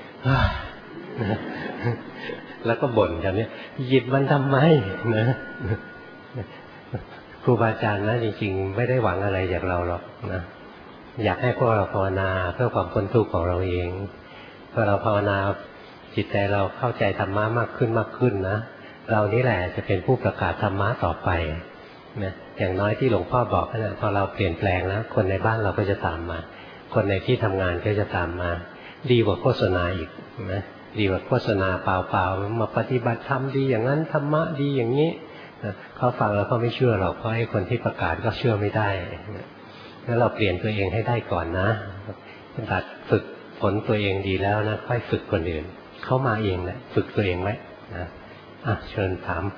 A: แล้วก็บ่นกันเนี่ยหยิบมันทำไมนะครูบาอาจารย์นะจริงๆไม่ได้หวังอะไรจากเราหรอกนะอยากให้พวกเราภาวนาเพื่อความพ้นทุกข์ของเราเองพอเราภาวนาจิตใจเราเข้าใจธรรมะมากขึ้นนะเรานี่แหละจะเป็นผู้ประกาศธรรมะต่อไปนะอย่างน้อยที่หลวงพ่อบอกนะพอเราเปลี่ยนแปลงแล้วคนในบ้านเราก็จะตามมาคนในที่ทำงานก็จะตามมาดีกว่าโฆษณาอีกนะดีกว่าโฆษณาเปล่าๆมาปฏิบัติธรรมดีอย่างนั้นธรรมะดีอย่างนี้เขาฟังแล้วเขาไม่เชื่อหรอกเพราะไอ้คนที่ประกาศก็เชื่อไม่ได้งั้นเราเปลี่ยนตัวเองให้ได้ก่อนนะตัดฝึกผลตัวเองดีแล้วนะค่อยฝึกคนอื่นเข้ามาเองแหละฝึกตัวเองไว้นะเชิญถาม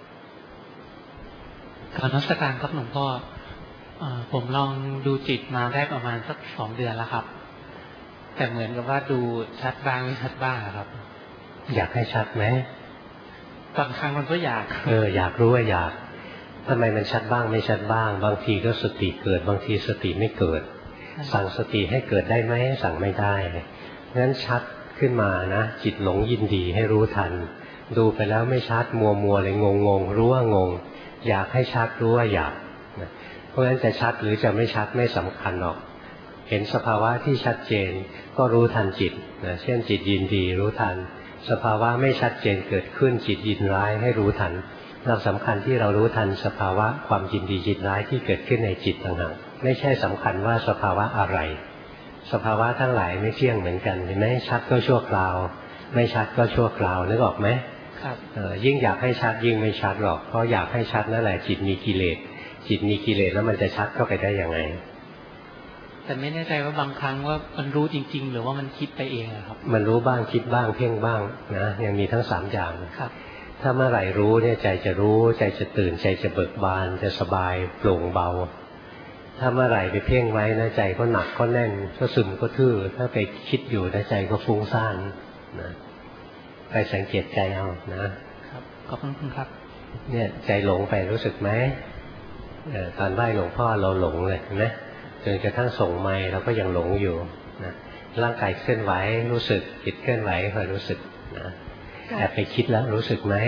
B: การนมัสการครับหลวงพ่อผมลองดูจิตมาได้ประมาณสัก2 เดือนแล้วครับแต่เหมือนกับว่าดูชัดบ้างไม่ชัดบ้างครับ
A: อยากให้ชัดไหม
B: บางครั้งมันก็อยาก
A: อยากรู้ว่าอยากทำไมมันชัดบ้างไม่ชัดบ้างบางทีก็สติเกิดบางทีสติไม่เกิดสั่งสติให้เกิดได้ไหมสั่งไม่ได้งั้นชัดขึ้นมานะจิตหลงยินดีให้รู้ทันดูไปแล้วไม่ชัดมัวเลยงงรู้ว่างงอยากให้ชัดรู้ว่าอยากนะเพราะฉะนั้นจะชัดหรือจะไม่ชัดไม่สำคัญหรอกเห็นสภาวะที่ชัดเจนก็รู้ทันจิตนะเช่นจิตยินดีรู้ทันสภาวะไม่ชัดเจนเกิดขึ้นจิตยินร้ายให้รู้ทันเราสำคัญที่เรารู้ทันสภาวะความยินดียินร้ายที่เกิดขึ้นในจิตต่างหากไม่ใช่สำคัญว่าสภาวะอะไรสภาวะทั้งหลายไม่เที่ยงเหมือนกันเห็นไหมชัดก็ชั่วคราวไม่ชัดก็ชั่วคราวนึกออกไหมครับยิ่งอยากให้ชัดยิ่งไม่ชัดหรอกเพราะอยากให้ชัดนั่นแหละจิตมีกิเลสจิตมีกิเลสแล้วมันจะชัดเข้าไปได้ยังไง
B: แต่ไม่แน่ใจว่าบางครั้งว่ามันรู้จริงๆหรือว่ามันคิดไปเองครับ
A: มันรู้บ้างคิดบ้างเพ่งบ้างนะยังมีทั้ง3อย่างครับถ้าเมื่อไหร่รู้เนี่ยใจจะรู้ใจจะตื่นใจจะเบิกบานจะสบายโปร่งเบาถ้าเมื่อไหร่ไปเพ่งไว้นะใจก็หนักก็แน่นก็ซึมก็ทื่อถ้าไปคิดอยู่นะใจก็ฟุ้งซ่านนะไปสังเกตใจเอานะครับ
B: ขอบคุณครับ
A: เนี่ยใจหลงไปรู้สึกไหมตอนไหว้หลวงพ่อเราหลงเลยนะจนกระทั่งส่งไมค์เราก็ยังหลงอยู่นะร่างกายเคลื่อนไหวรู้สึกจิตเคลื่อนไหวคอยรู้สึกนะแอบไปคิดแล้วรู้สึกไหม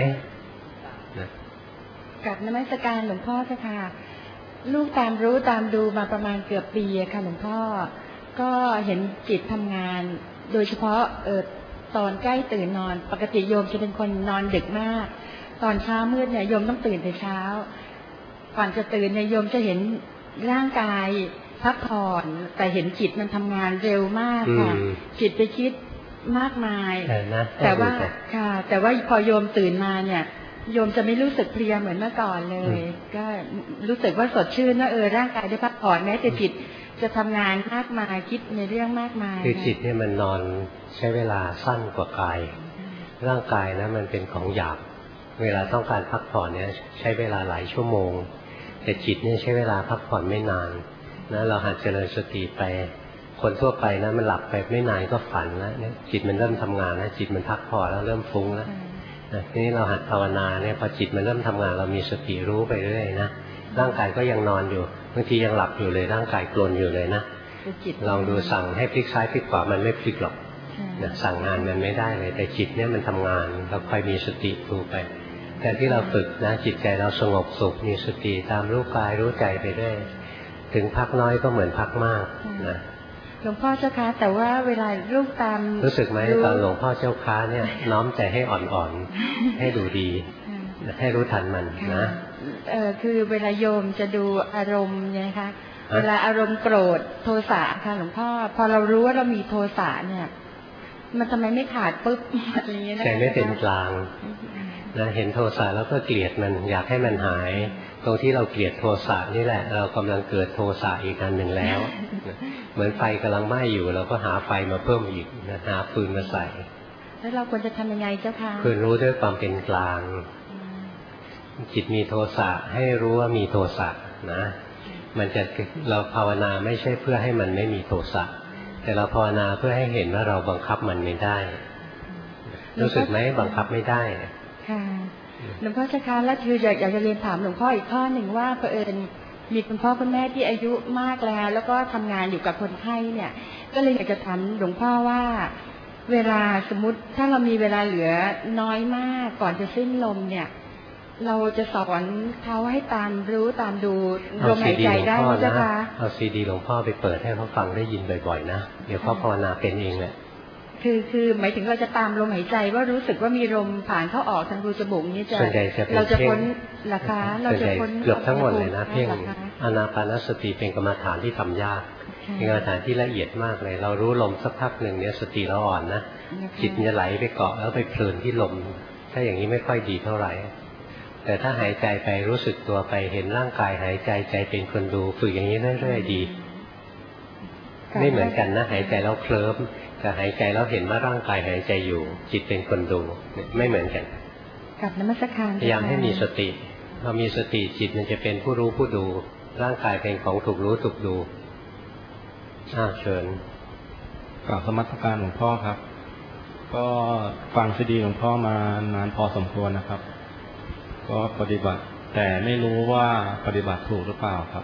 C: กับนมัสการหลวงพ่อเจ้าค่ะลูกตามรู้ตามดูมาประมาณเกือบปีค่ะหลวงพ่อก็เห็นจิตทำงานโดยเฉพาะตอนใกล้ตื่นนอนปกติโยมจะเป็นคนนอนดึกมากตอนเช้ามืดเนี่ยโยมต้องตื่นแต่เช้าก่อนจะตื่นเนี่ยโยมจะเห็นร่างกายพักผ่อนแต่เห็นจิตมันทำงานเร็วมากค่ะจิตไปคิดมากมายแต่ว่าค่ะแต่ว่าพอโยมตื่นมาเนี่ยโยมจะไม่รู้สึกเพลียเหมือนเมื่อก่อนเลยก็รู้สึกว่าสดชื่นว่าร่างกายได้พักผ่อนแม้แต่จิตจะทำงานมากมายคิดในเรื่องมากมาย
A: คือจิตเนี่ยมันนอนใช้เวลาสั้นกว่ากายร่างกายนะมันเป็นของหยาบเวลาต้องการพักผ่อนเนี่ยใช้เวลาหลายชั่วโมงแต่จิตเนี่ยใช้เวลาพักผ่อนไม่นานนะเราหัดเจริญสติไปคนทั่วไปนะมันหลับไปไม่นานก็ฝันแล้วเนี่ยจิตมันเริ่มทำงานแล้วจิตมันพักผ่อนแล้วเริ่มฟุ้งแล้วทีนี้เราหัดภาวนาเนี่ยพอจิตมันเริ่มทำงานเรามีสติรู้ไปเรื่อยนะร่างกายก็ยังนอนอยู่บางทียังหลับอยู่เลยร่างกายกลนอยู่เลยนะลองดูสั่งให้พลิกซ้ายพลิกขวามันไม่พลิกหรอกสั่งงานมันไม่ได้เลยแต่จิตเนี่ยมันทำงานเราคอยมีสติดูไปแต่ที่เราฝึกนะจิตใจเราสงบสุขมีสติตามรู้กายรู้ใจไปด้วยถึงพักน้อยก็เหมือนพักมากนะ
C: หลวงพ่อเจ้าค่ะแต่ว่าเวลาลูกตาม
A: รู้สึกไหมตอนหลวงพ่อเจ้าค้าเนี่ยน้อมใจให้อ่อนๆให้ดูดีให้รู้ทันมันนะ
C: คือเวลาโยมจะดูอารมณ์เนี่ยนะคะเวลาอารมณ์โกรธโทสะค่ะหลวงพ่อพอเรารู้ว่าเรามีโทสะเนี่ยมันทำไมไม่ขาดปุ๊บอะไรอย่างเงี้ย
A: ใจไม่เป็นกลางนะเห็นโทสะแล้วก็เกลียดมันอยากให้มันหายตรงที่เราเกลียดโทสะนี่แหละเรากำลังเกิดโทสะอีกอันหนึ่งแล้วเหมือนไฟกำลังไหม้อยู่เราก็หาไฟมาเพิ่มอีกหาฟืนมาใส่
C: แล้วเราควรจะทำยังไงเจ้าค่ะ
A: คือรู้ด้วยความเป็นกลางจิตมีโทสะให้รู้ว่ามีโทสะนะมันจะเราภาวนาไม่ใช่เพื่อให้มันไม่มีโทสะแต่เราภาวนาเพื่อให้เห็นว่าเราบังคับมันไม่ได้รู้สึกไหมบังคับไม่ได้
C: ค่ะหลวงพ่อเจ้าค่ะแล้วคืออยากจะเรียนถามหลวงพ่ออีกข้อหนึ่งว่าเผอิญมีคุณพ่อคุณแม่ที่อายุมากแล้วก็ทำงานอยู่กับคนไข้เนี่ยก็เลยอยากจะถามหลวงพ่อว่าเวลาสมมติถ้าเรามีเวลาเหลือน้อยมากก่อนจะสิ้นลมเนี่ยเราจะสอนเขาให้ตามรู้ตามดูลมหายใจได้ไหมเจ้าคะ
A: เอาซีดีหลวงพ่อไปเปิดให้เขาฟังได้ยินบ่อยๆนะเดี๋ยวเขาภาวนาเป็นเองแหละ
C: คือหมายถึงเราจะตามลมหายใจว่ารู้สึกว่ามีลมผ่านเข้าออกทางรูจมูกนี้เราจะพ้นหรอคะเราจะพ้น
A: เกือบทั้งหมดเลยนะเพ่งอานาปานสติเป็นกรรมฐานที่ทำยากเป็นกรรมฐานที่ละเอียดมากเลยเรารู้ลมสักพักหนึ่งเนี่ยสติเราอ่อนนะจิตจะไหลไปเกาะแล้วไปเพลินที่ลมถ้าอย่างนี้ไม่ค่อยดีเท่าไหร่แต่ถ้าหายใจไปรู้สึกตัวไปเห็นร่างกายหายใจใจเป็นคนดูฝึกอย่างนี้เรื่อยๆดีไม่เหมือนกันนะหายใจแล้วเคลิ้มแต่หายใจแล้วเห็นว่าร่างกายหายใจอยู่จิตเป็นคนดูไม่เหมือนกัน
C: กับนมัสการ
A: พยายามให้มีสติพอมีสติจิตมันจะเป็นผู้รู้ผู้ดูร่างกายเป็นของถูกรู้ถูกดูเชิญ
D: กราบนมัสการหลวงพ่อครับก็ฟังซีดีหลวงพ่อมานานพอสมควรนะครับก็ปฏิบัติแต่ไม่รู้ว่าปฏิบัติถูกหรือเปล่าครับ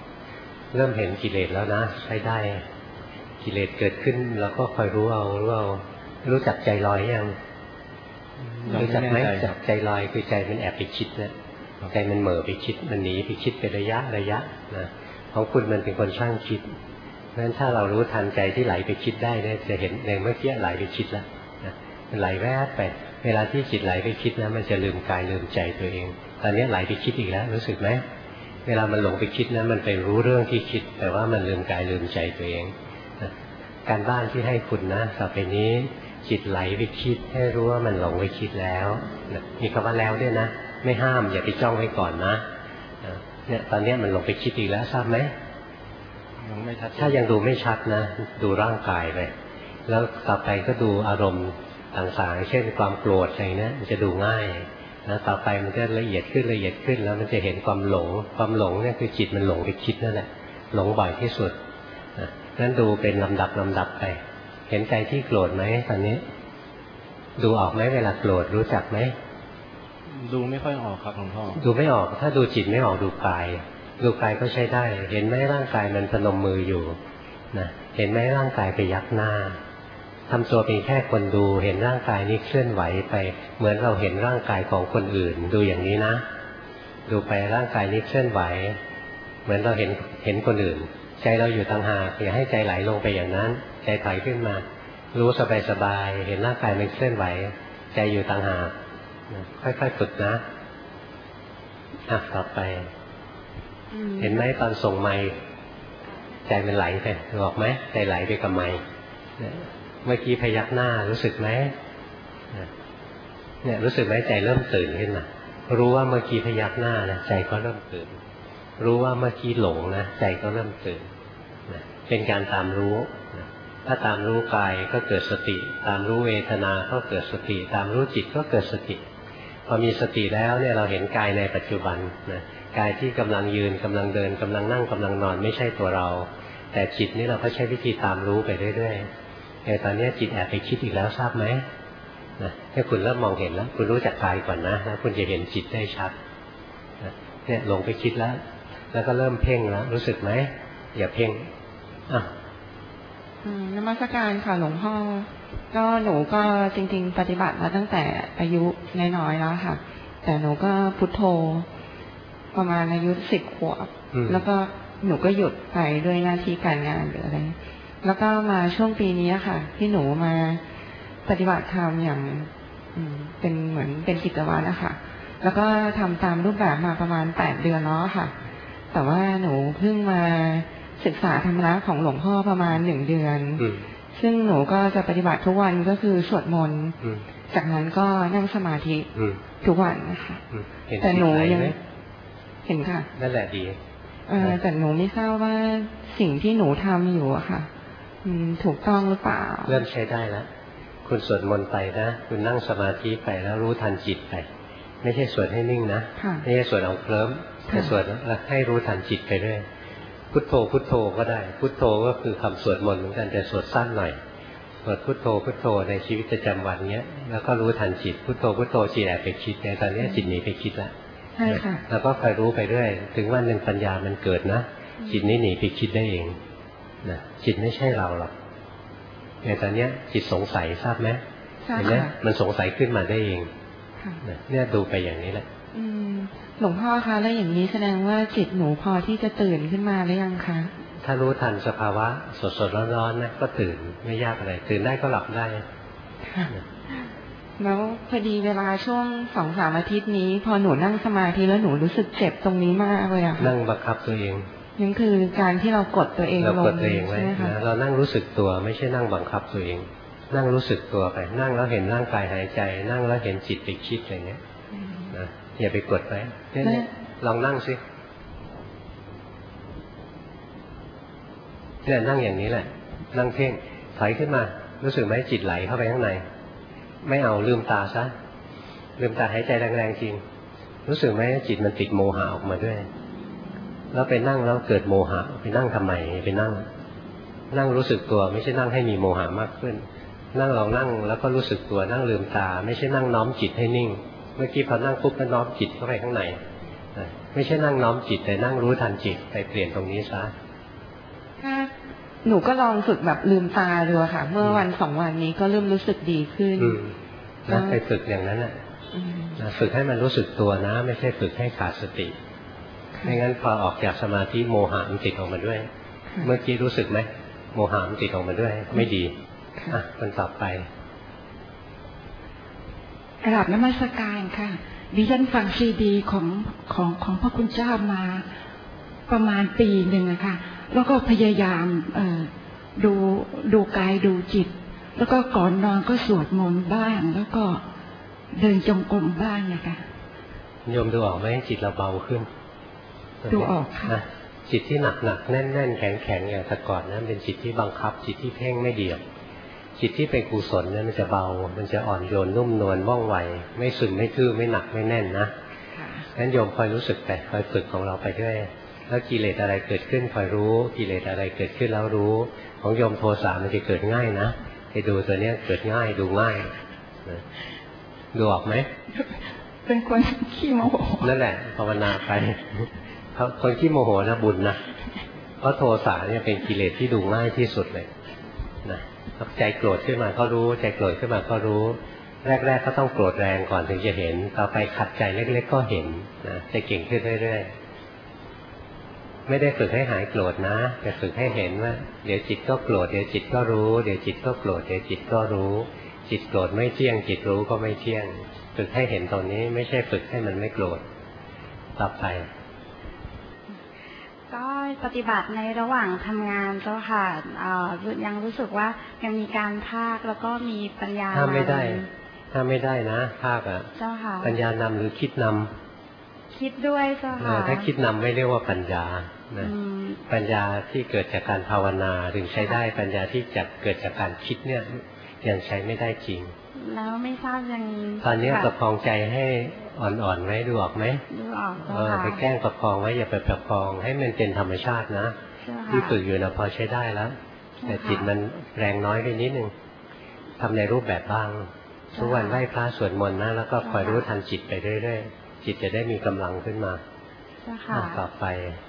A: เริ่มเห็นกิเลสแล้วนะใช้ได้กิเลสเกิดขึ้นเราก็คอยรู้เอารู้จักใจลอยยังรู้จักไหม
D: ยังไม่แน่ใจ
A: จักใจลอยคือใจมันแอบไปคิดนะใจมันเหม่อไปคิดมันหนีไปคิดเป็นระยะนะของคุณมันเป็นคนช่างคิดเพราะฉะนั้นถ้าเรารู้ทันใจที่ไหลไปคิดได้เนี่ยจะเห็นในเมื่อกี้ไหลไปคิดแล้วนะมันไหลแวบไปเวลาที่จิตไหลไปคิดนะมันจะลืมกายลืมใจตัวเองตอนนี้ไหลไปคิดอีกแล้วรู้สึกไหมเวลามันหลงไปคิดนะมันไปรู้เรื่องที่คิดแต่ว่ามันลืมกายลืมใจตัวเองนะการบ้านที่ให้คุณนะต่อไปนี้จิตไหลไปคิดให้รู้ว่ามันหลงไปคิดแล้วนะมีคำว่าแล้วด้วยนะไม่ห้ามอย่าไปจ้องไว้ก่อนนะเนี่ยตอนนี้มันหลงไปคิดอีกแล้วทราบไหม
D: ยังไม่ชัด
A: ถ้ายังดูไม่ชัดนะดูร่างกายไปแล้วต่อไปก็ดูอารมณ์ต่างๆเช่นความโกรธอะไรเนี้ยมันจะดูง่ายนะต่อไปมันจะละเอียดขึ้นแล้วมันจะเห็นความหลงเนี่ยคือจิตมันหลงไปคิดนั่นแหละหลงบ่อยที่สุดนั้นดูเป็นลำดับไปเห็นใจที่โกรธไหมตอนนี้ดูออกไหมเวลาโกรธรู้จักไหม
D: ดูไม่ค่อยออกครับหลวงพ่อ
A: ดูไม่ออกถ้าดูจิตไม่ออกดูกายก็ใช้ได้เห็นไหมร่างกายมันพนมมืออยู่นะเห็นไหมร่างกายไปยักหน้าทำตัวเป็นแค่คนดูเห็นร่างกายนี้เคลื่อนไหวไปเหมือนเราเห็นร่างกายของคนอื่นดูอย่างนี้นะดูไปร่างกายนี้เคลื่อนไหวเหมือนเราเห็นคนอื่นใจเราอยู่ต่างหากอย่าให้ใจไหลลงไปอย่างนั้นใจถอยขึ้นมารู้สบายเห็นร่างกายมันเคลื่อนไหวใจอยู่ต่างหากค่อยๆฝึกนะต่อไปเห็นไหมตอนส่งไมค์ใจมันไหลไปบอกไหมใจไหลไปกับไมค์เมื่อกี้พยักหน้ารู้สึกไหมเนี่ยรู้สึกไหมใจเริ่มตื่นขึ้นมารู้ว่าเมื่อกี้พยักหน้านะใจก็เริ่มตื่นรู้ว่าเมื่อกี้หลงนะใจก็เริ่มตื่นเป็นการตามรู้ถ้าตามรู้กายก็เกิดสติตามรู้เวทนาก็เกิดสติตามรู้จิตก็เกิดสติพอมีสติแล้วเนี่ยเราเห็นกายในปัจจุบันนะกายที่กำลังยืนกำลังเดินกำลังนั่งกำลังนอนไม่ใช่ตัวเราแต่จิตนี่เราก็ใช้วิธีตามรู้ไปเรื่อยๆแต่ตอนนี้จิตแอบไปคิดอีกแล้วทราบไหมนะถ้าคุณเริ่มมองเห็นแล้วคุณรู้จักกายก่อนนะแล้วคุณจะเห็นจิตได้ชัดเนี่ยหลงไปคิดแล้วก็เริ่มเพ่งแล้วรู้สึกไหมอย่าเพ่ง
E: นมัสการค่ะหลวงพ่อก็หนูก็จริงๆปฏิบัติมาตั้งแต่อายุน้อยๆแล้วค่ะแต่หนูก็พุทโธประมาณอายุ10 ขวบแล้วก็หนูก็หยุดไปด้วยหน้าที่การงานหรืออะไรแล้วก็มาช่วงปีนี้ค่ะที่หนูมาปฏิบัติธรรมอย่างเป็นเหมือนเป็นกิจวัตรนะคะแล้วก็ทำตามรูปแบบมาประมาณ8 เดือนแล้วค่ะแต่ว่าหนูเพิ่งมาศึกษาธรรมะของหลวงพ่อประมาณ1 เดือนซึ่งหนูก็จะปฏิบัติทุกวันก็คือสวดมนต์จากนั้นก็นั่งสมาธิทุกวันนะคะแต่หนูยังเห็นค่ะ
A: นั่นแหละดี
E: แต่หนูไม่ทราบว่าสิ่งที่หนูทำอยู่อะค่ะถูกต้องหรือเปล่า
A: เริ่มใช้ได้แล้วคุณสวดมนต์ไปนะคุณนั่งสมาธิไปแล้วรู้ทันจิตไปไม่ใช่สวดให้นิ่งนะไม่ใช่สวดเอาเคลิ้มแต่สวดแล้วให้รู้ทันจิตไปเรื่อยพุทโธพุทโธก็ได้พุทโธก็คือคำสวดมนต์เหมือนกันแต่สวดสั้นหน่อยสวดพุทโธพุทโธในชีวิตประจำวันเนี้ยแล้วก็รู้ทันจิตพุทโธพุทโธจิตแอบไปคิดในตอนนี้จิตหนีไปคิดแล้ว
E: ใช่ค่ะ
A: แล้วก็คอยรู้ไปเรื่อยถึงวันหนึ่งปัญญามันเกิดนะจิตนี้หนีไปคิดได้เองนะจิตไม่ใช่เราหรอกในตอนนี้จิตสงสัยทราบไหม
E: เห็นไหม
A: มันสงสัยขึ้นมาได้เองเนี่ยดูไปอย่างนี้แหละ
E: หลวงพ่อคะแล้วอย่างนี้แสดงว่าจิตหนูพอที่จะตื่นขึ้นมาหรือยังคะ
A: ถ้ารู้ทันสภาวะสดๆร้อนๆนะก็ตื่นไม่ยากอะไรตื่นได้ก็หลับได้
E: แล้วพอดีเวลาช่วง2-3 อาทิตย์นี้พอหนูนั่งสมาธิแล้วหนูรู้สึกเจ็บตรงนี้มากเลยอะ
A: นั่งบังคับตัวเอง
E: นั่นคือการที่เรากดตัวเอง
A: ลงใช่ไหมคะเรานั่งรู้สึกตัวไม่ใช่นั่งบังคับตัวเองนั่งรู้สึกตัวไปนั่งแล้วเห็นร่างกายหายใจนั่งแล้วเห็นจิตไปคิดอะไรเงี้ยนะอย่าไปกดไปลองนั่งสิเนี่ยนั่งอย่างนี้แหละนั่งเพ่งถอยขึ้นมารู้สึกไหมจิตไหลเข้าไปข้างในไม่เอาลืมตาซะลืมตาหายใจแรงๆจริงรู้สึกไหมจิตมันติดโมหะออกมาด้วยแล้วไปนั่งแล้วเกิดโมหะไปนั่งทำไมไปนั่งรู้สึกตัวไม่ใช่นั่งให้มีโมหะมากขึ้นนั่งลองนั่งแล้วก็รู้สึกตัวนั่งลืมตาไม่ใช่นั่งน้อมจิตให้นิ่งเมื่อกี้พอนั่งปุ๊บก็น้อมจิตเข้าไปข้างในไม่ใช่นั่งน้อมจิตแต่นั่งรู้ทันจิตไปเปลี่ยนตรงนี้ซะ
E: ถ้าหนูก็ลองฝึกแบบลืมตาดูค่ะ เมื่อวัน2 วันนี้ก็เริ่มรู้สึกดีขึ้น
A: นะไปฝึกอย่างนั้นนะฝึกให้มันรู้สึกตัวนะไม่ใช่ฝึกให้ขาดสติไม่งั้นพอออกจากสมาธิโมหะมันติดออกมาด้วยเมื่อกี้รู้สึกไหมโมหะมันติดออกมาด้วยไม่ดีคนต่อไป
C: กราบนมัสการค่ะดิฉันฟังซีดีของพระคุณเจ้ามาประมาณปีหนึ่งนะคะแล้วก็พยายามดูกายดูจิตแล้วก็ก่อนนอนก็สวดมนต์บ้างแล้วก็เดินจงกรมบ้างนะคะ
A: โยมดูออกไหมจิตเราเบาขึ้น
C: ดูออกค่ะ
A: จิตที่หนักแน่นแข็งอย่างแต่ก่อนนั้นเป็นจิตที่บังคับจิตที่เพ่งไม่ดีจิตที่เป็นกุศลเนี่ยมันจะเบามันจะอ่อนโยนนุ่มนวลว่องไวไม่ซึมไม่ทื่อไม่หนักไม่แน่นนะงั้นโยมคอยรู้สึกไปคอยฝึกของเราไปด้วยแล้วกิเลสอะไรเกิดขึ้นคอยรู้กิเลสอะไรเกิดขึ้นแล้วรู้ของโยมโทสะมันจะเกิดง่ายนะไปดูตัวเนี้ยเกิดง่ายดูง่ายดูออกไหม
C: เป็นคนขี้โมโห
A: นั่นแหละภาวนาไปคนขี้โมโหนะบุญนะเพราะโทสะเนี่ยเป็นกิเลสที่ดูง่ายที่สุดเลยนะใจโกรธขึ้นมาก็รู้ใจโกรธขึ้นมาก็รู้แรกๆก็ต้องโกรธแรงก่อนถึงจะเห็นต่อไปขัดใจเล็กๆก็เห็นนะจะเก่งขึ้นเรื่อยๆไม่ได้ฝึกให้หายโกรธนะแต่ฝึกให้เห็นว่าเดี๋ยวจิตก็โกรธเดี๋ยวจิตก็รู้เดี๋ยวจิตก็โกรธเดี๋ยวจิตก็รู้จิตโกรธไม่เที่ยงจิตรู้ก็ไม่เที่ยงฝึกให้เห็นตรงนี้ไม่ใช่ฝึกให้มันไม่โกรธต่อไป
F: ก็ปฏิบัติในระหว่างทำงานเจ้าค่ะยังรู้สึกว่ายังมีการภาคแล้วก็มีปัญญา
A: ถ้าไม่ได้นะภาค
F: เจ้าค่ะ
A: ปัญญานำหรือคิดนำ
F: คิดด้วยเจ้าค่ะ
A: ถ้าคิดนำไม่เรียกว่าปัญญาปัญญาที่เกิดจากการภาวนาถึงใช้ได้ปัญญาที่จะเกิดจากการคิดเนี่ยยังใช้ไม่ได้จริง
F: แล้วไม่ทราบยัง
A: ตอนนี้ประคองใจให้อ่อนๆไว้ดูออกไหม
F: ดูออก
A: ไปแกล้งประคองไว้อย่าไปประคองให้มันเป็นธรรมชาตินะที่ฝึกอยู่นะพอใช้ได้แล้วแต่จิตมันแรงน้อยไปนิดนึงทำในรูปแบบบ้างทุกวันไหว้พระสวดมนต์นะแล้วก็คอยรู้ทันจิตไปเรื่อยๆจิตจะได้มีกำลังขึ้นมาต่อไป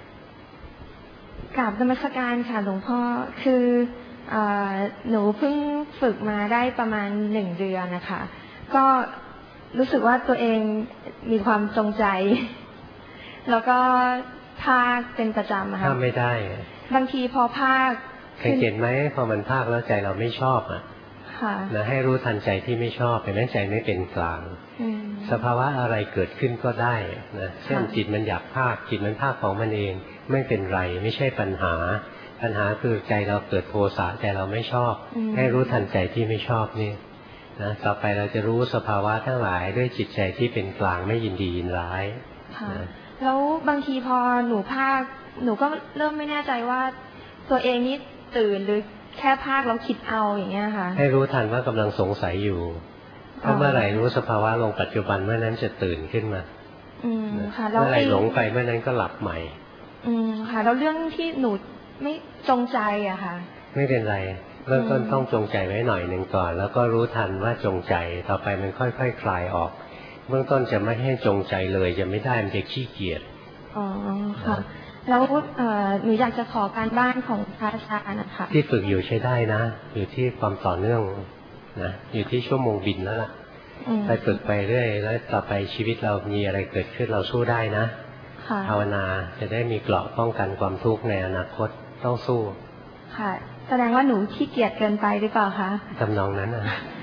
F: กราบนมัสการค่ะหลวงพ่อคือหนูเพิ่งฝึกมาได้ประมาณ1 เดือนนะคะก็รู้สึกว่าตัวเองมีความจงใจแล้วก็ภาคเป็นประจำค่ะ
A: ภาคไม่ได้
F: บางทีพอภาค
A: เคยเห็นไหมพอมันภาคแล้วใจเราไม่ชอบนะให้รู้ทันใจที่ไม่ชอบเป็นนั้นใจไม่เป็นกลางสภาวะอะไรเกิดขึ้นก็ได้นะเช่นจิตมันอยากภาคจิตมันภาคของมันเองไม่เป็นไรไม่ใช่ปัญหาคือใจเราเกิดโทสะใจเราไม่ชอบให้รู้ทันใจที่ไม่ชอบนี่นะต่อไปเราจะรู้สภาวะทั้งหลายด้วยจิตใจที่เป็นกลางไม่ยินดียินร้าย
F: แล้วบางทีพอหนูภาคหนูก็เริ่มไม่แน่ใจว่าตัวเองนี่ตื่นหรือแค่ภาคแล้วคิดเอาอย่างเงี้ยค่ะ
A: ให้รู้ทันว่ากำลังสงสัยอยู่ถ้าเมื่อไหร่รู้สภาวะลงปัจจุบันเมื่อนั้นจะตื่นขึ้นมา
F: ค่ะ
A: เมื่อไหร่หลงไปเมื่อนั้นก็หลับใหม่
F: ค่ะแล้วเรื่องที่หนูไม่จงใจอะค่ะ
A: ไม่เป็นไรเริ่มต้นต้องจงใจไว้หน่อยหนึ่งก่อนแล้วก็รู้ทันว่าจงใจต่อไปมันค่อยๆคลายออกเบื้องต้นจะไม่ให้จงใจเลยจะไม่ได้มันจะขี้เกียจ
F: ค่ะแล้วหนูอยากจะขอการบ้านของพระอาจารย์นะคะ
A: ที่ฝึกอยู่ใช้ได้นะอยู่ที่ความต่อเนื่องนะอยู่ที่ชั่วโมงบินแล้วล่ะไปฝึกไปเรื่อยแล้วต่อไปชีวิตเรามีอะไรเกิดขึ้นเราสู้ได้นะภาวนาจะได้มีเกราะป้องกันความทุกข์ในอนาคตต้องสู้
F: ค่ะแสดงว่าหนูขี้เกียจเกินไปหรือเปล่าคะ
A: ทำนองนั้น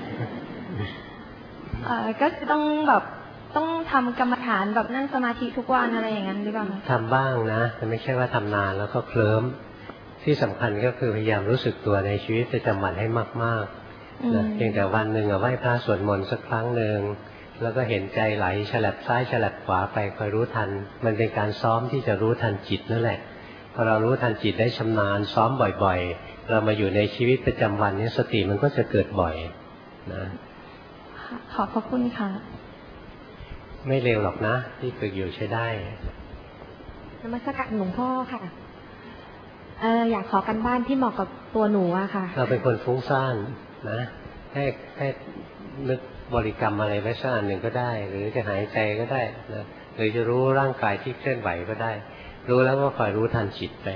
F: ก็คือต้องแบบต้องทำกรรมฐานแบบนั่งสมาธิทุกวันอะไรอย่างนั้นหรือเปล่าคะ
A: ทำบ้างนะแต่ไม่ใช่ว่าทำนานแล้วก็เคลิ้มที่สำคัญก็คือพยายามรู้สึกตัวในชีวิตประจำวันให้มากๆนะเพียงแต่วันหนึ่งไหว้พระสวดมนต์สักครั้งหนึ่งแล้วก็เห็นใจไหลฉลับซ้ายฉลับขวาไปคอยรู้ทันมันเป็นการซ้อมที่จะรู้ทันจิตนั่นแหละพอเรารู้ทันจิตได้ชำนาญซ้อมบ่อยๆเรามาอยู่ในชีวิตประจำวันนี้สติมันก็จะเกิดบ่อยนะ
F: ขอบพระคุณค่ะ
A: ไม่เร็วหรอกนะที่ฝึกอยู่ใช้ได้
F: นมัสการหลวงพ่อค่ะอยากขอกันบ้านที่เหมาะกับตัวหนูอะค่ะ
A: เราเป็นคนฟุ้งซ่านนะให้นึกบริกรรมอะไรไว้สักอันหนึ่งก็ได้หรือจะหายใจก็ได้นะหรือจะรู้ร่างกายที่เคลื่อนไหวก็ได้รู้แล้วก็คอยรู้ทันจิตไป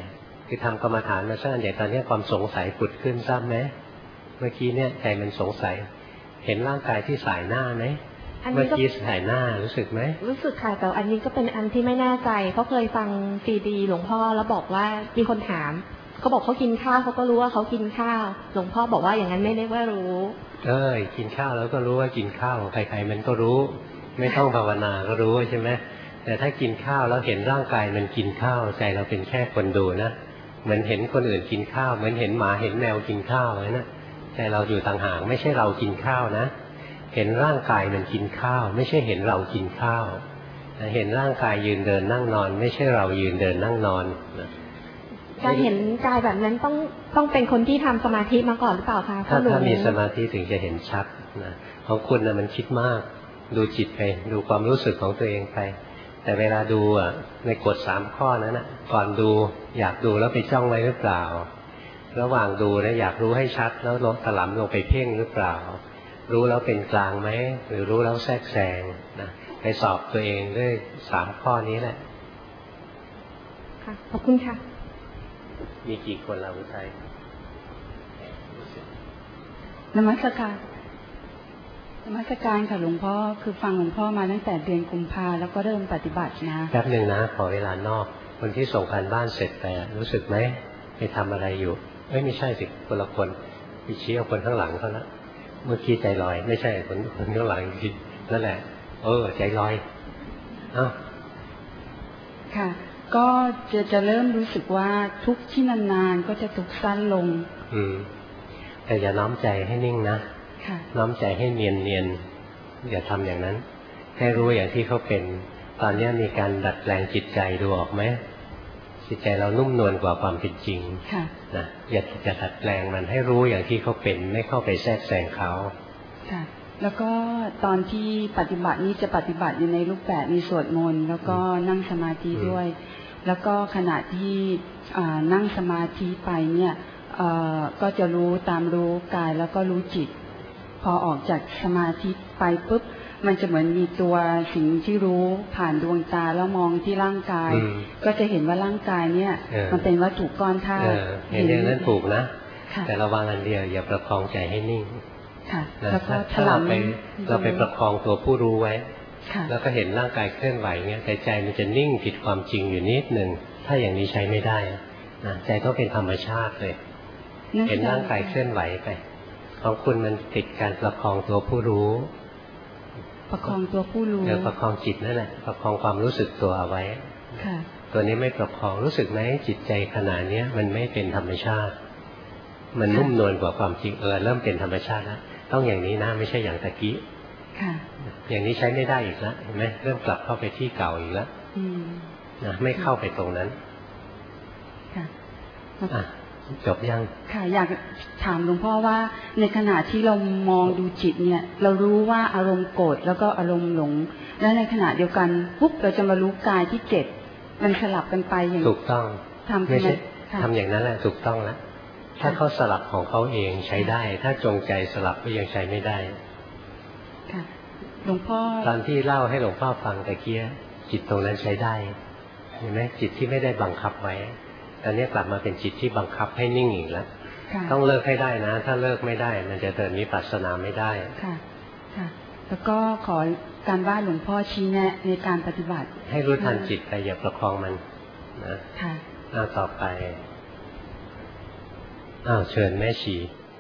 A: คือทำกรรมฐานมาสักอันใหญ่ตอนนี้ความสงสัยผุดขึ้นทราบไหมเมื่อกี้เนี่ยใจมันสงสัยเห็นร่างกายที่สายหน้าไหมเมื่อกี้สายหน้ารู้สึกไหม
F: รู้สึกค่ะแต่อันนี้ก็เป็นอันที่ไม่แน่ใจเพราะเคยฟังซีดีหลวงพ่อแล้วบอกว่ามีคนถามเขาบอกเขากินข้าวเขาก็รู้ว่าเขากินข้าวหลวงพ่อบอกว่าอย่างนั้นไม่เรียกว่ารู้
A: กินข้าวแล้วก็รู้ว่ากินข้าวใครๆมันก็รู้ไม่ต้องภาวนาก็รู้ใช่ไหมแต่ถ้ากินข้าวแล้วเห็นร่างกายมันกินข้าวใจเราเป็นแค่คนดูนะเหมือนเห็นคนอื่นกินข้าวเหมือนเห็นหมาเห็นแมวกินข้าวนะใจเราอยู่ต่างหากไม่ใช่เรากินข้าวนะเห็นร่างกายมันกินข้าวไม่ใช่เห็นเรากินข้าวเห็นร่างกายยืนเดินนั่งนอนไม่ใช่เรายืนเดินนั่งนอน
F: การเห็นกายแบบนั้นต้องเป็นคนที่ทำสมาธิมาก่อนหรือเปล่าคะ
A: ถ้ามีสมาธิถึงจะเห็นชัดนะของคุณนะมันคิดมากดูจิตไปดูความรู้สึกของตัวเองไปแต่เวลาดูในกฎ3 ข้อนั้นนะก่อนดูอยากดูแล้วไปจ้องไว้หรือเปล่าระหว่างดูนะอยากรู้ให้ชัดแล้วถลำลงไปเพ่งหรือเปล่ารู้แล้วเป็นกลางไหมหรือรู้แล้วแทรกแซงนะไปสอบตัวเองด้วย3 ข้อนี้แหละ
F: ค่ะขอบคุณค่ะ
A: มีกี่คนเราอุทัย
C: นมัสการค่ะหลวงพ่อคือฟังหลวงพ่อมาตั้งแต่เดือนกุมภาแล้วก็เริ่มปฏิบัตินะ
A: แป๊บหนึ่งนะขอเวลานอกคนที่ส่งการบ้านเสร็จไปรู้สึกไหมไปทำอะไรอยู่ไม่ใช่สิคนละคนไปชี้เอาคนข้างหลังเขาละเมื่อกี้ใจลอยไม่ใช่คนข้างหลังจริงนั่นแหละใจลอย
C: ค่ะก็จะเริ่มรู้สึกว่าทุกที่นานๆก็จะทุกสั้นลง
A: แต่อย่าน้อมใจให้นิ่งนะน้อมใจให้เนียนอย่าทำอย่างนั้นให้รู้อย่างที่เขาเป็นตอนนี้มีการดัดแปลงจิตใจดูออกไหมจิตใจเรานุ่มนวลกว่าความเป็นจริงนะอย่าดัดแปลงมันให้รู้อย่างที่เขาเป็นไม่เข้าไปแทรกแซงเขา
C: ค่ะแล้วก็ตอนที่ปฏิบัตินี้จะปฏิบัติอยู่ในรูปแบบมีสวดมนต์แล้วก็นั่งสมาธิด้วยแล้วก็ขณะที่นั่งสมาธิไปเนี่ยก็จะรู้ตามรู้กายแล้วก็รู้จิตพอออกจากสมาธิไปปุ๊บมันจะเหมือนมีตัวสิ่งที่รู้ผ่านดวงตาแล้วมองที่ร่างกายก็จะเห็นว่าร่างกายเนี่ยมันเป็นวัตถุก้อนธาตุ
A: เห็นอย่างนั้นถูกนะแต่ระวังอันเดียวอย่าประคองใจให้นิ่ง
C: แล้วก็
A: ถ้าเราไปประคองตัวผู้รู้ไว้แล้วก็เห็นร่างกายเคลื่อนไหวเงี้ยแต่ใจมันจะนิ่งผิดความจริงอยู่นิดนึงถ้าอย่างนี้ใช้ไม่ได้นะใจต้องเป็นธรรมชาติเลยเห็นร่างกายเคลื่อนไหวไปของคุณมันติดการประคองตัวผู้รู้
C: ประคองตัวผู้รู้
A: ประคองจิตนั่นแหละประคองความรู้สึกตัวเอาไว้ตัวนี้ไม่ประคองรู้สึกไหมจิตใจขณะนี้มันไม่เป็นธรรมชาติมันนุ่มนวลกว่าความจริงเริ่มเป็นธรรมชาติแล้วต้องอย่างนี้นะไม่ใช่อย่างตะกี้อย่างนี้ใช้ไม่ได้อีกแล้วเห็นไหมเริ่มกลับเข้าไปที่เก่าอีกแล้วนะไม่เข้าไปตรงนั้นจบยัง
C: ค่ะอยากถามหลวงพ่อว่าในขณะที่เรามองดูจิตเนี่ยเรารู้ว่าอารมณ์โกรธแล้วก็อารมณ์หลงและในขณะเดียวกันปุ๊บเราจะมารู้กายที่7มันสลับกันไปอย่าง
A: ถูกต้องไม่ใช่ทำอย่างนั้นแหละถูกต้องแล้วถ้าเขาสลับของเขาเองใช้ได้ถ้าจงใจสลับก็ยังใช้ไม่ได้
C: ค่ะหลวงพ่อ
A: ตอนที่เล่าให้หลวงพ่อฟังตะเกียจิตตรงนั้นใช้ได้เห็นไหมจิตที่ไม่ได้บังคับไว้ตอนนี้กลับมาเป็นจิตที่บังคับให้นิ่งอีกแล้วต้องเลิกให้ได้นะถ้าเลิกไม่ได้มันจะเดินวิปัสสนาไม่ได้
C: ค่ะแล้วก็ขอการบ้านหลวงพ่อชี้แนะในการปฏิบัติ
A: ให้รู้ทันจิตไปอย่าประคองมันนะต่อไปเชิญแม่ชี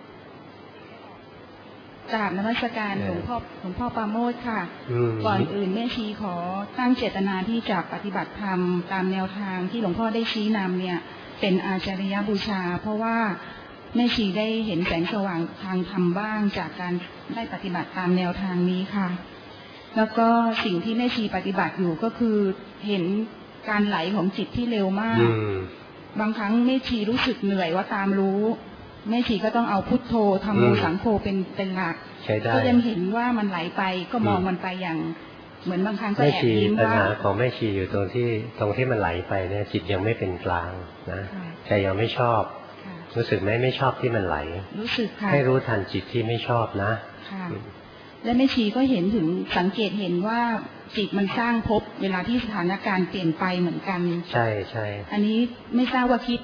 G: กราบนมัสการหลวงพ่อปราโมทย์ค่ะก่อนอื่นแม่ชีขอตั้งเจตนาที่จะปฏิบัติธรรมตามแนวทางที่หลวงพ่อได้ชี้นำเนี่ยเป็นอาจาริยบูชาเพราะว่าแม่ชีได้เห็นแสงสว่างทางธรรมบ้างจากการได้ปฏิบัติตามแนวทางนี้ค่ะแล้วก็สิ่งที่แม่ชีปฏิบัติอยู่ก็คือเห็นการไหลของจิตที่เร็วมากบางครั้งแม่ชีรู้สึกเหนื่อยว่าตามรู้แม่ชีก็ต้องเอาพุทโธธัมโมสังโฆเป็นหลักก็ยังเห็นว่ามันไหลไปก็มองมันไปอย่างเหมือนบางครั้งก็แอบยิ้มว่าปัญหา
A: ของแม่ชีอยู่ตรงที่มันไหลไปเนี่ยจิตยังไม่เป็นกลางนะใจยังไม่ชอบรู้สึกไหมไม่ชอบที่มันไหล
G: รู้สึกค่ะ
A: ให้รู้ทันจิตที่ไม่ชอบนะ
G: และแม่ชีก็เห็นถึงสังเกตเห็นว่าจิตมันสร้างภพเวลาที่สถานการณ์เปลี่ยนไปเหมือนกัน
A: ใช่
G: อันนี้ไม่ทราบว่าคิด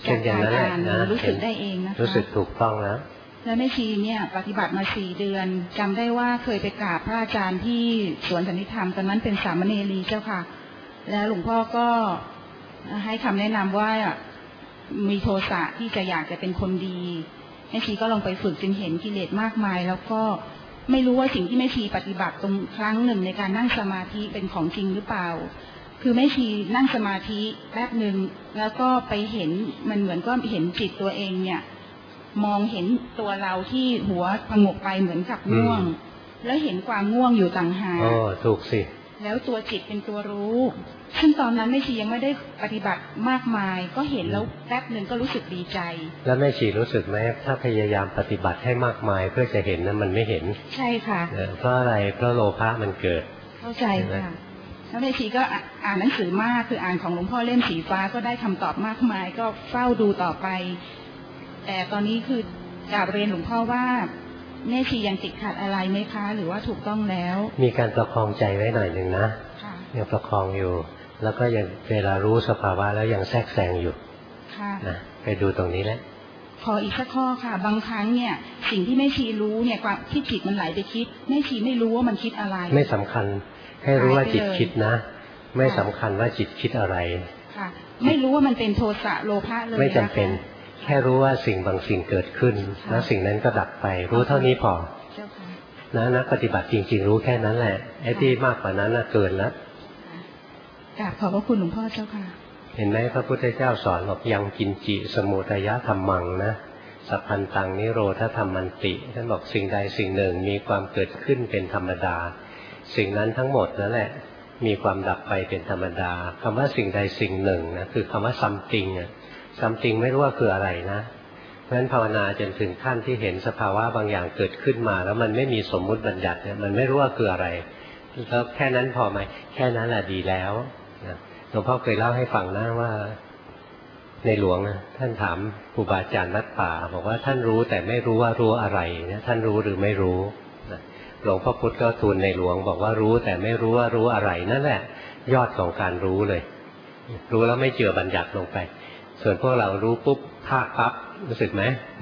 G: จากการอ่านรู้สึกได้เองนะคะ
A: รู้สึกถูกต้องแล้ว
G: และแม่ชีเนี่ยปฏิบัติมา4 เดือนจำได้ว่าเคยไปกราบพระอาจารย์ที่สวนสันติธรรมตอนนั้นเป็นสามเณรีเจ้าค่ะแล้วหลวงพ่อก็ให้คำแนะนำว่ามีโทสะที่จะอยากจะเป็นคนดีแม่ชีก็ลองไปฝึกจึงเห็นกิเลสมากมายแล้วก็ไม่รู้ว่าสิ่งที่แม่ชีปฏิบัติตรงครั้งหนึ่งในการนั่งสมาธิเป็นของจริงหรือเปล่าคือแม่ชีนั่งสมาธิแป๊บหนึ่งแล้วก็ไปเห็นมันเหมือนก็เห็นจิตตัวเองเนี่ยมองเห็นตัวเราที่หัวผงกไปเหมือนกับง่วงแล้วเห็นความง่วงอยู่ต่างหาก
A: ถูกสิ
G: แล้วตัวจิตเป็นตัวรู้ซึ่งตอนนั้นแม่ชียังไม่ได้ปฏิบัติมากมายก็เห็นแล้วแป๊บหนึ่งก็รู้สึกดีใจ
A: แล้วแม่ชีรู้สึกไหมถ้าพยายามปฏิบัติให้มากมายเพื่อจะเห็นนั้นมันไม่เห็น
G: ใช่ค่ะ
A: เพราะอะไรเพราะโลภะมันเกิด
G: เข้าใจค่ะแล้วแม่ชีก็อ่านหนังสือมากคืออ่านของหลวงพ่อเล่มสีฟ้าก็ได้คำตอบมากมายก็เฝ้าดูต่อไปแต่ตอนนี้คือกราบเรียนหลวงพ่อว่าแม่ชียังติดขัดอะไรไหมคะหรือว่าถูกต้องแล้ว
A: มีการประคองใจไว้หน่อยหนึ่งนะยังประคองอยู่แล้วก็ยังเวลารู้สภาวะแล้วยังแทรกแซงอยู่นะไปดูตรงนี้แหละ
G: ขออีกสักข้อค่ะบางครั้งเนี่ยสิ่งที่แม่ชีรู้เนี่ยความที่จิตมันไหลไปคิดแม่ชีไม่รู้ว่ามันคิดอะไร
A: ไม่สำคัญให้รู้ว่าจิตคิดนะไม่สำคัญว่าจิตคิดอะไร
G: ค่ะไม่รู้ว่ามันเป็นโทสะโลภะเลย
A: ไม่จำเป็นแค่รู้ว่าสิ่งบางสิ่งเกิดขึ้นแล้วสิ่งนั้นก็ดับไปรู้เท่านี้พอนะนักปฏิบัติจริงๆรู้แค่นั้นแหละไอ้ที่มากกว่านั้นน่ะเกินแล้ว
G: กราบขอบพระคุณหลวงพ่อเจ้าค่ะ
A: เห็นไหมพระพุทธเจ้าสอนบอกยังกินจิสมุทัยธรรมังนะสัพพันตังนิโรธธรรมันติท่านบอกสิ่งใดสิ่งหนึ่งมีความเกิดขึ้นเป็นธรรมดาสิ่งนั้นทั้งหมดนั่นแหละมีความดับไปเป็นธรรมดาคำว่าสิ่งใดสิ่งหนึ่งนะคือคำว่า something อ่ะ something ไม่รู้ว่าคืออะไรนะเพราะฉะนั้นภาวนาจนถึงขั้นที่เห็นสภาวะบางอย่างเกิดขึ้นมาแล้วมันไม่มีสมมุติบัญญัติเนี่ยมันไม่รู้ว่าคืออะไรแล้วแค่นั้นพอไหมแค่นั้นแหละดีแล้วหลวงพ่อเคยเล่าให้ฟังนะว่าในหลวงนะท่านถามครูบาอาจารย์วัดป่าบอกว่าท่านรู้แต่ไม่รู้ว่ารู้อะไรนะท่านรู้หรือไม่รู้หลวงพ่อพุธก็ทูลในหลวงบอกว่ารู้แต่ไม่รู้ว่ารู้อะไรนั่นแหละยอดของการรู้เลยรู้แล้วไม่เจือบัญญัติลงไปส่วนพวกเรารู้ปุ๊บภาคปั๊บรู้สึกไหม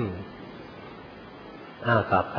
A: ต่อไป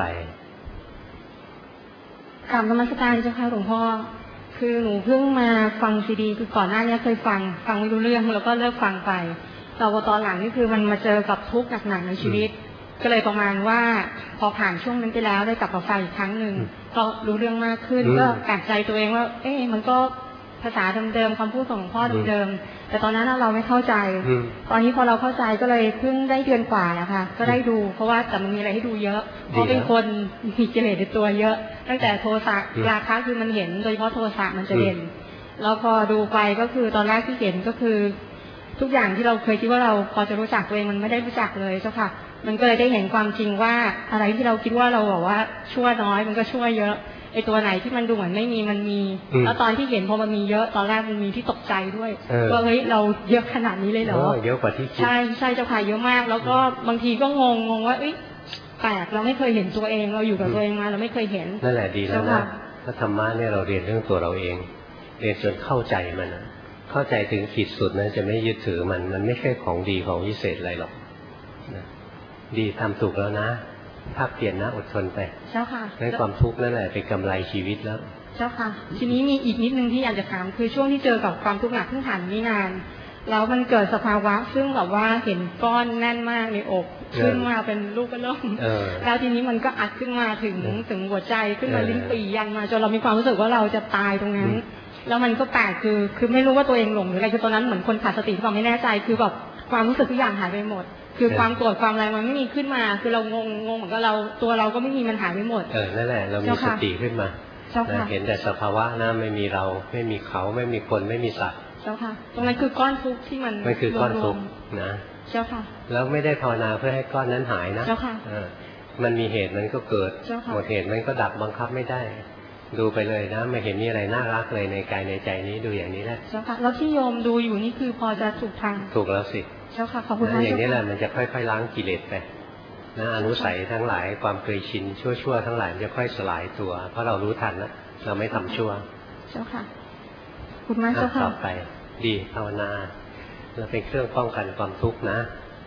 H: กราบนมัสการเจ้าค่ะหลวงพ่อคือหนูเพิ่งมาฟังซีดีคือก่อนหน้านี้เคยฟังไม่รู้เรื่องแล้วก็เลิกฟังไปแต่ว่าตอนหลังนี่คือมันมาเจอกับทุกข์หนักๆในชีวิตก็เลยประมาณว่าพอผ่านช่วงนั้นไปแล้วได้กลับมาฟังอีกครั้งหนึ่งก็รู้เรื่องมากขึ้นก็แปลกใจตัวเองว่ามันก็ภาษาเดิมๆคำพูดของหลวงพ่อเดิมๆแต่ตอนนั้นเราไม่เข้าใจตอนนี้พอเราเข้าใจก็เลยเพิ่งได้เดือนกว่านะคะก็ได้ดูเพราะว่าแต่มันมีอะไรให้ดูเยอะเพราะเป็นคนมีกิเลสในตัวเยอะตั้งแต่โทสะราคะคือมันเห็นโดยเฉพาะโทสะมันจะเด่นแล้วพอดูไปก็คือตอนแรกที่เห็นก็คือทุกอย่างที่เราเคยคิดว่าเราพอจะรู้จักตัวเองมันไม่ได้รู้จักเลยเจ้าค่ะมันก็เลยได้เห็นความจริงว่าอะไรที่เราคิดว่าเราบอกว่าชั่วน้อยมันก็ชั่วเยอะไอ้ตัวไหนที่มันดูเหมือนไม่มีมันมีแล้วตอนที่เห็นพอมันมีเยอะตอนแรกมันมีที่ตกใจด้วยว่าเฮ้ยเราเยอะขนาดนี้เลยเหรอ
A: เยอะกว่าที่คิด
H: ใช่เจ้าค่ะเยอะมากแล้วก็บางทีก็งงว่าแปลกเราไม่เคยเห็นตัวเองเราอยู่กับตัวเองมาเราไม่เคยเห็น
A: นั่นแหละดีแล้วนะถ้าธรรมะเนี่ยเราเรียนเรื่องตัวเราเองเรียนจนเข้าใจมันเข้าใจถึงขีดสุดนั้นจะไม่ยึดถือมันไม่ใช่ของดีของวิเศษอะไรหรอกดีทำถูกแล้วนะภาคเปลี่ยนนะอดทนไป
H: เจ้าค่ะ
A: ให้ความทุกข์นั่นแหละเป็นกำไรชีวิตแล้ว
H: เจ้าค่ะทีนี้มีอีกนิดนึงที่อยากจะถามคือช่วงที่เจอกับความทุกข์หนักเพิ่งผ่านไม่นานแล้วมันเกิดสภาวะซึ่งแบบว่าเห็นก้อนแน่นมากในอกขึ้นมาเป็นลูกกระล่มแล้วทีนี้มันก็อัดขึ้นมาถึงหัวใจขึ้นมาลิ้นปี่ยันมาจนเรามีความรู้สึกว่าเราจะตายตรงนั้นแล้วมันก็แปลกคือไม่รู้ว่าตัวเองหลงหรืออะไรคือตอนนั้นเหมือนคนขาดสติที่ไม่แน่ใจคือแบบความรู้สึกทุกอย่างหายไปหมดคือความโกรธความอะไรมันไม่มีขึ้นมาคือเรางงเหมือนกับเราตัวเราก็ไม่มีมันหายไปหมด
A: นั่นแหละเรามีสติขึ้นมาเห็นแต่สภาวะนะไม่มีเราไม่มีเขาไม่มีคนไม่มีสัตว์
H: เจ้าค่ะตรงนั้นคือก้อนทุกข์ที่มัน
A: คือก้อนทุกข์นะ
H: เจ้าค่ะ
A: แล้วไม่ได้ภาวนาเพื่อให้ก้อนนั้นหายนะ
H: เจ้าค่ะ
A: มันมีเหตุมันก็เกิดหมดเหตุมันก็ดับบังคับไม่ได้ดูไปเลยนะไม่เห็นมีอะไรน่ารักเลยในกายในใจนี้ดูอย่างนี้แหละ
H: เจ้าค่ะแล้วที่โยมดูอยู่นี่คือพอจะถูกทาง
A: ถูกแล้วสิ
H: เจ้าค่ะขอบคุณมาก
A: อย่างนี้แหละมันจะค่อยๆล้างกิเลสไปนะอนุสัยทั้งหลายความเคยชินชั่วๆทั้งหลายจะค่อยสลายตัวเพราะเรารู้ทันแล้วเราไม่ทำชั่ว
H: เจ้าค่ะคุณมากเจ้าค่ะ
A: ต่อไปดีภาวนาเราเป็นเครื่องป้องกันความทุกข์นะ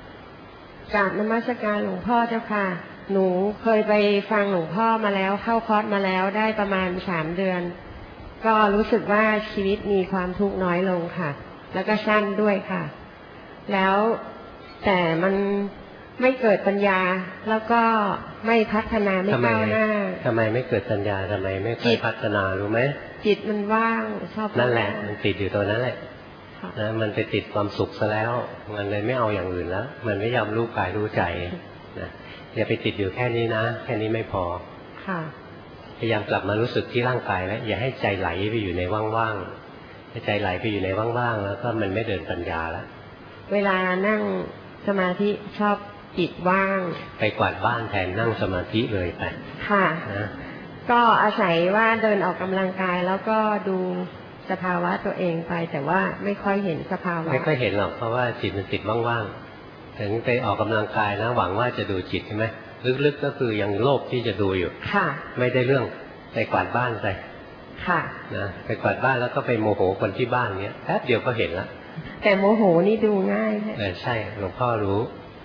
I: กราบนมัสการหลวงพ่อเจ้าค่ะหนูเคยไปฟังหลวงพ่อมาแล้วเข้าคอร์สมาแล้วได้ประมาณ3 เดือนก็รู้สึกว่าชีวิตมีความทุกข์น้อยลงค่ะแล้วก็สั้นด้วยค่ะแล้วแต่มันไม่เกิดปัญญาแล้วก็ไม่พัฒนาไม่ก้าวหน้า
A: ทำไมไม่เกิดปัญญาทำไมไม่ค่อยพัฒนารู้ไหม
I: จิตมันว่างชอบ
A: นั่นแหละมันติดอยู่ตรงนั้นแหละนะมันไปติดความสุขซะแล้วมันเลยไม่เอาอย่างอื่นแล้วมันไม่ยอมรู้กายรู้ใจนะอย่าไปติดอยู่แค่นี้นะแค่นี้ไม่พอ
I: ค่ะ
A: พยายามกลับมารู้สึกที่ร่างกายไว้อย่าให้ใจไหลไปอยู่ในว่างๆให้ใจไหลไปอยู่ในว่างๆแล้วก็มันไม่เดินปัญญาแล้ว
I: เวลานั่งสมาธิชอบจิตว่าง
A: ไปกวาดบ้านแทนนั่งสมาธิเลยไป
I: ค่ะ
A: นะ
I: ก็อาศัยว่าเดินออกกำลังกายแล้วก็ดูสภาวะตัวเองไปแต่ว่าไม่ค่อยเห็นสภาวะ
A: ไม่ค่อยเห็นหรอกเพราะว่าจิตมันติดว่างๆถึงไปออกกำลังกายนะหวังว่าจะดูจิตใช่ไหมลึกๆก็คือยังโลภที่จะดูอยู่
I: ค่ะ
A: ไม่ได้เรื่องไปกวาดบ้านไป
I: ค่ะ
A: นะไปกวาดบ้านแล้วก็ไปโมโหคนที่บ้านเนี้ยแป๊บเดียวก็เห็นแล้ว
I: แต่โมโหนี่ดูง่าย
A: ใช่หลวงพ่อรู้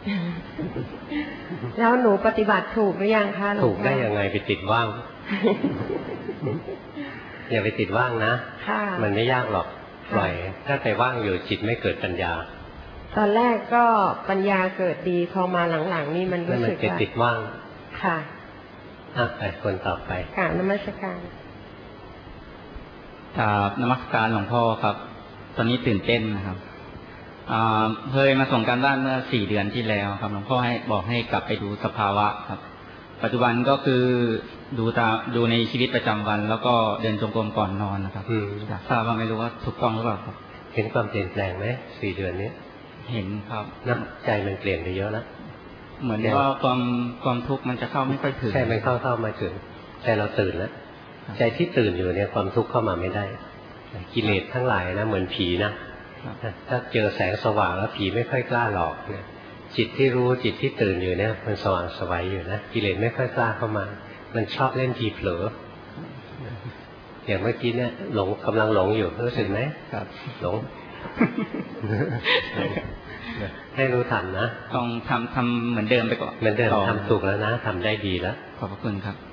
I: แล้วหนูปฏิบัติถูกหรือยังคะ
A: ถูกได้ยังไงไปติดว่างอย่าไปติดว่างนะมันไม่ยากหรอกปล่อยถ้าไปว่างอยู่จิตไม่เกิดปัญญา
I: ตอนแรกก็ปัญญาเกิดดีพอมาหลังๆนี่มันรู้สึกว่า
A: ติดว่าง
I: ค่ะ
A: ไปคนต่อไป
I: กราบนมัสการ
J: นมัสการหลวงพ่อครับตอนนี้ตื่นเต้นนะครับเคยมาส่งการบ้านเมื่อ4 เดือนที่แล้วครับหลวงพ่อให้บอกให้กลับไปดูสภาวะครับปัจจุบันก็คือดูในชีวิตประจำวันแล้วก็เดินจงกรมก่อนนอนนะครับอยากทราบว่าไม่รู้ว่าถูกต้องหรือเปล่าครับ
A: เห็นความเปลี่ยนแปลงไหม4 เดือนนี้
J: เห็นครับ
A: นะใจมันเปลี่ยนไปเยอะแล้ว
J: เหมือนว่าความทุกข์มันจะเข้าไม่ค่อยถึง
A: ใช่มันเข้ามาถึงใจเราตื่นแล้วใจที่ตื่นอยู่เนี่ยความทุกข์เข้ามาไม่ได้กิเลสทั้งหลายนะเหมือนผีนะถ้าเจอแสงสว่างแล้วผีไม่ค่อยกล้าหลอกเนี่ยจิตที่รู้จิตที่ตื่นอยู่เนี่ยมันสว่างสวัยอยู่นะกิเลสไม่ค่อยกล้าเข้ามามันชอบเล่นทีเผลออย่างเมื่อกี้เนี่ยกำลังหลงอยู่รู้สึกไหม
J: ครับ
A: หลงให้รู้ทันนะ
J: ต้องทำเหมือนเดิมไปก่อน
A: เหมือนเดิมทำถูกแล้วนะทำได้ดีแล้ว
J: ขอบพระคุณครับ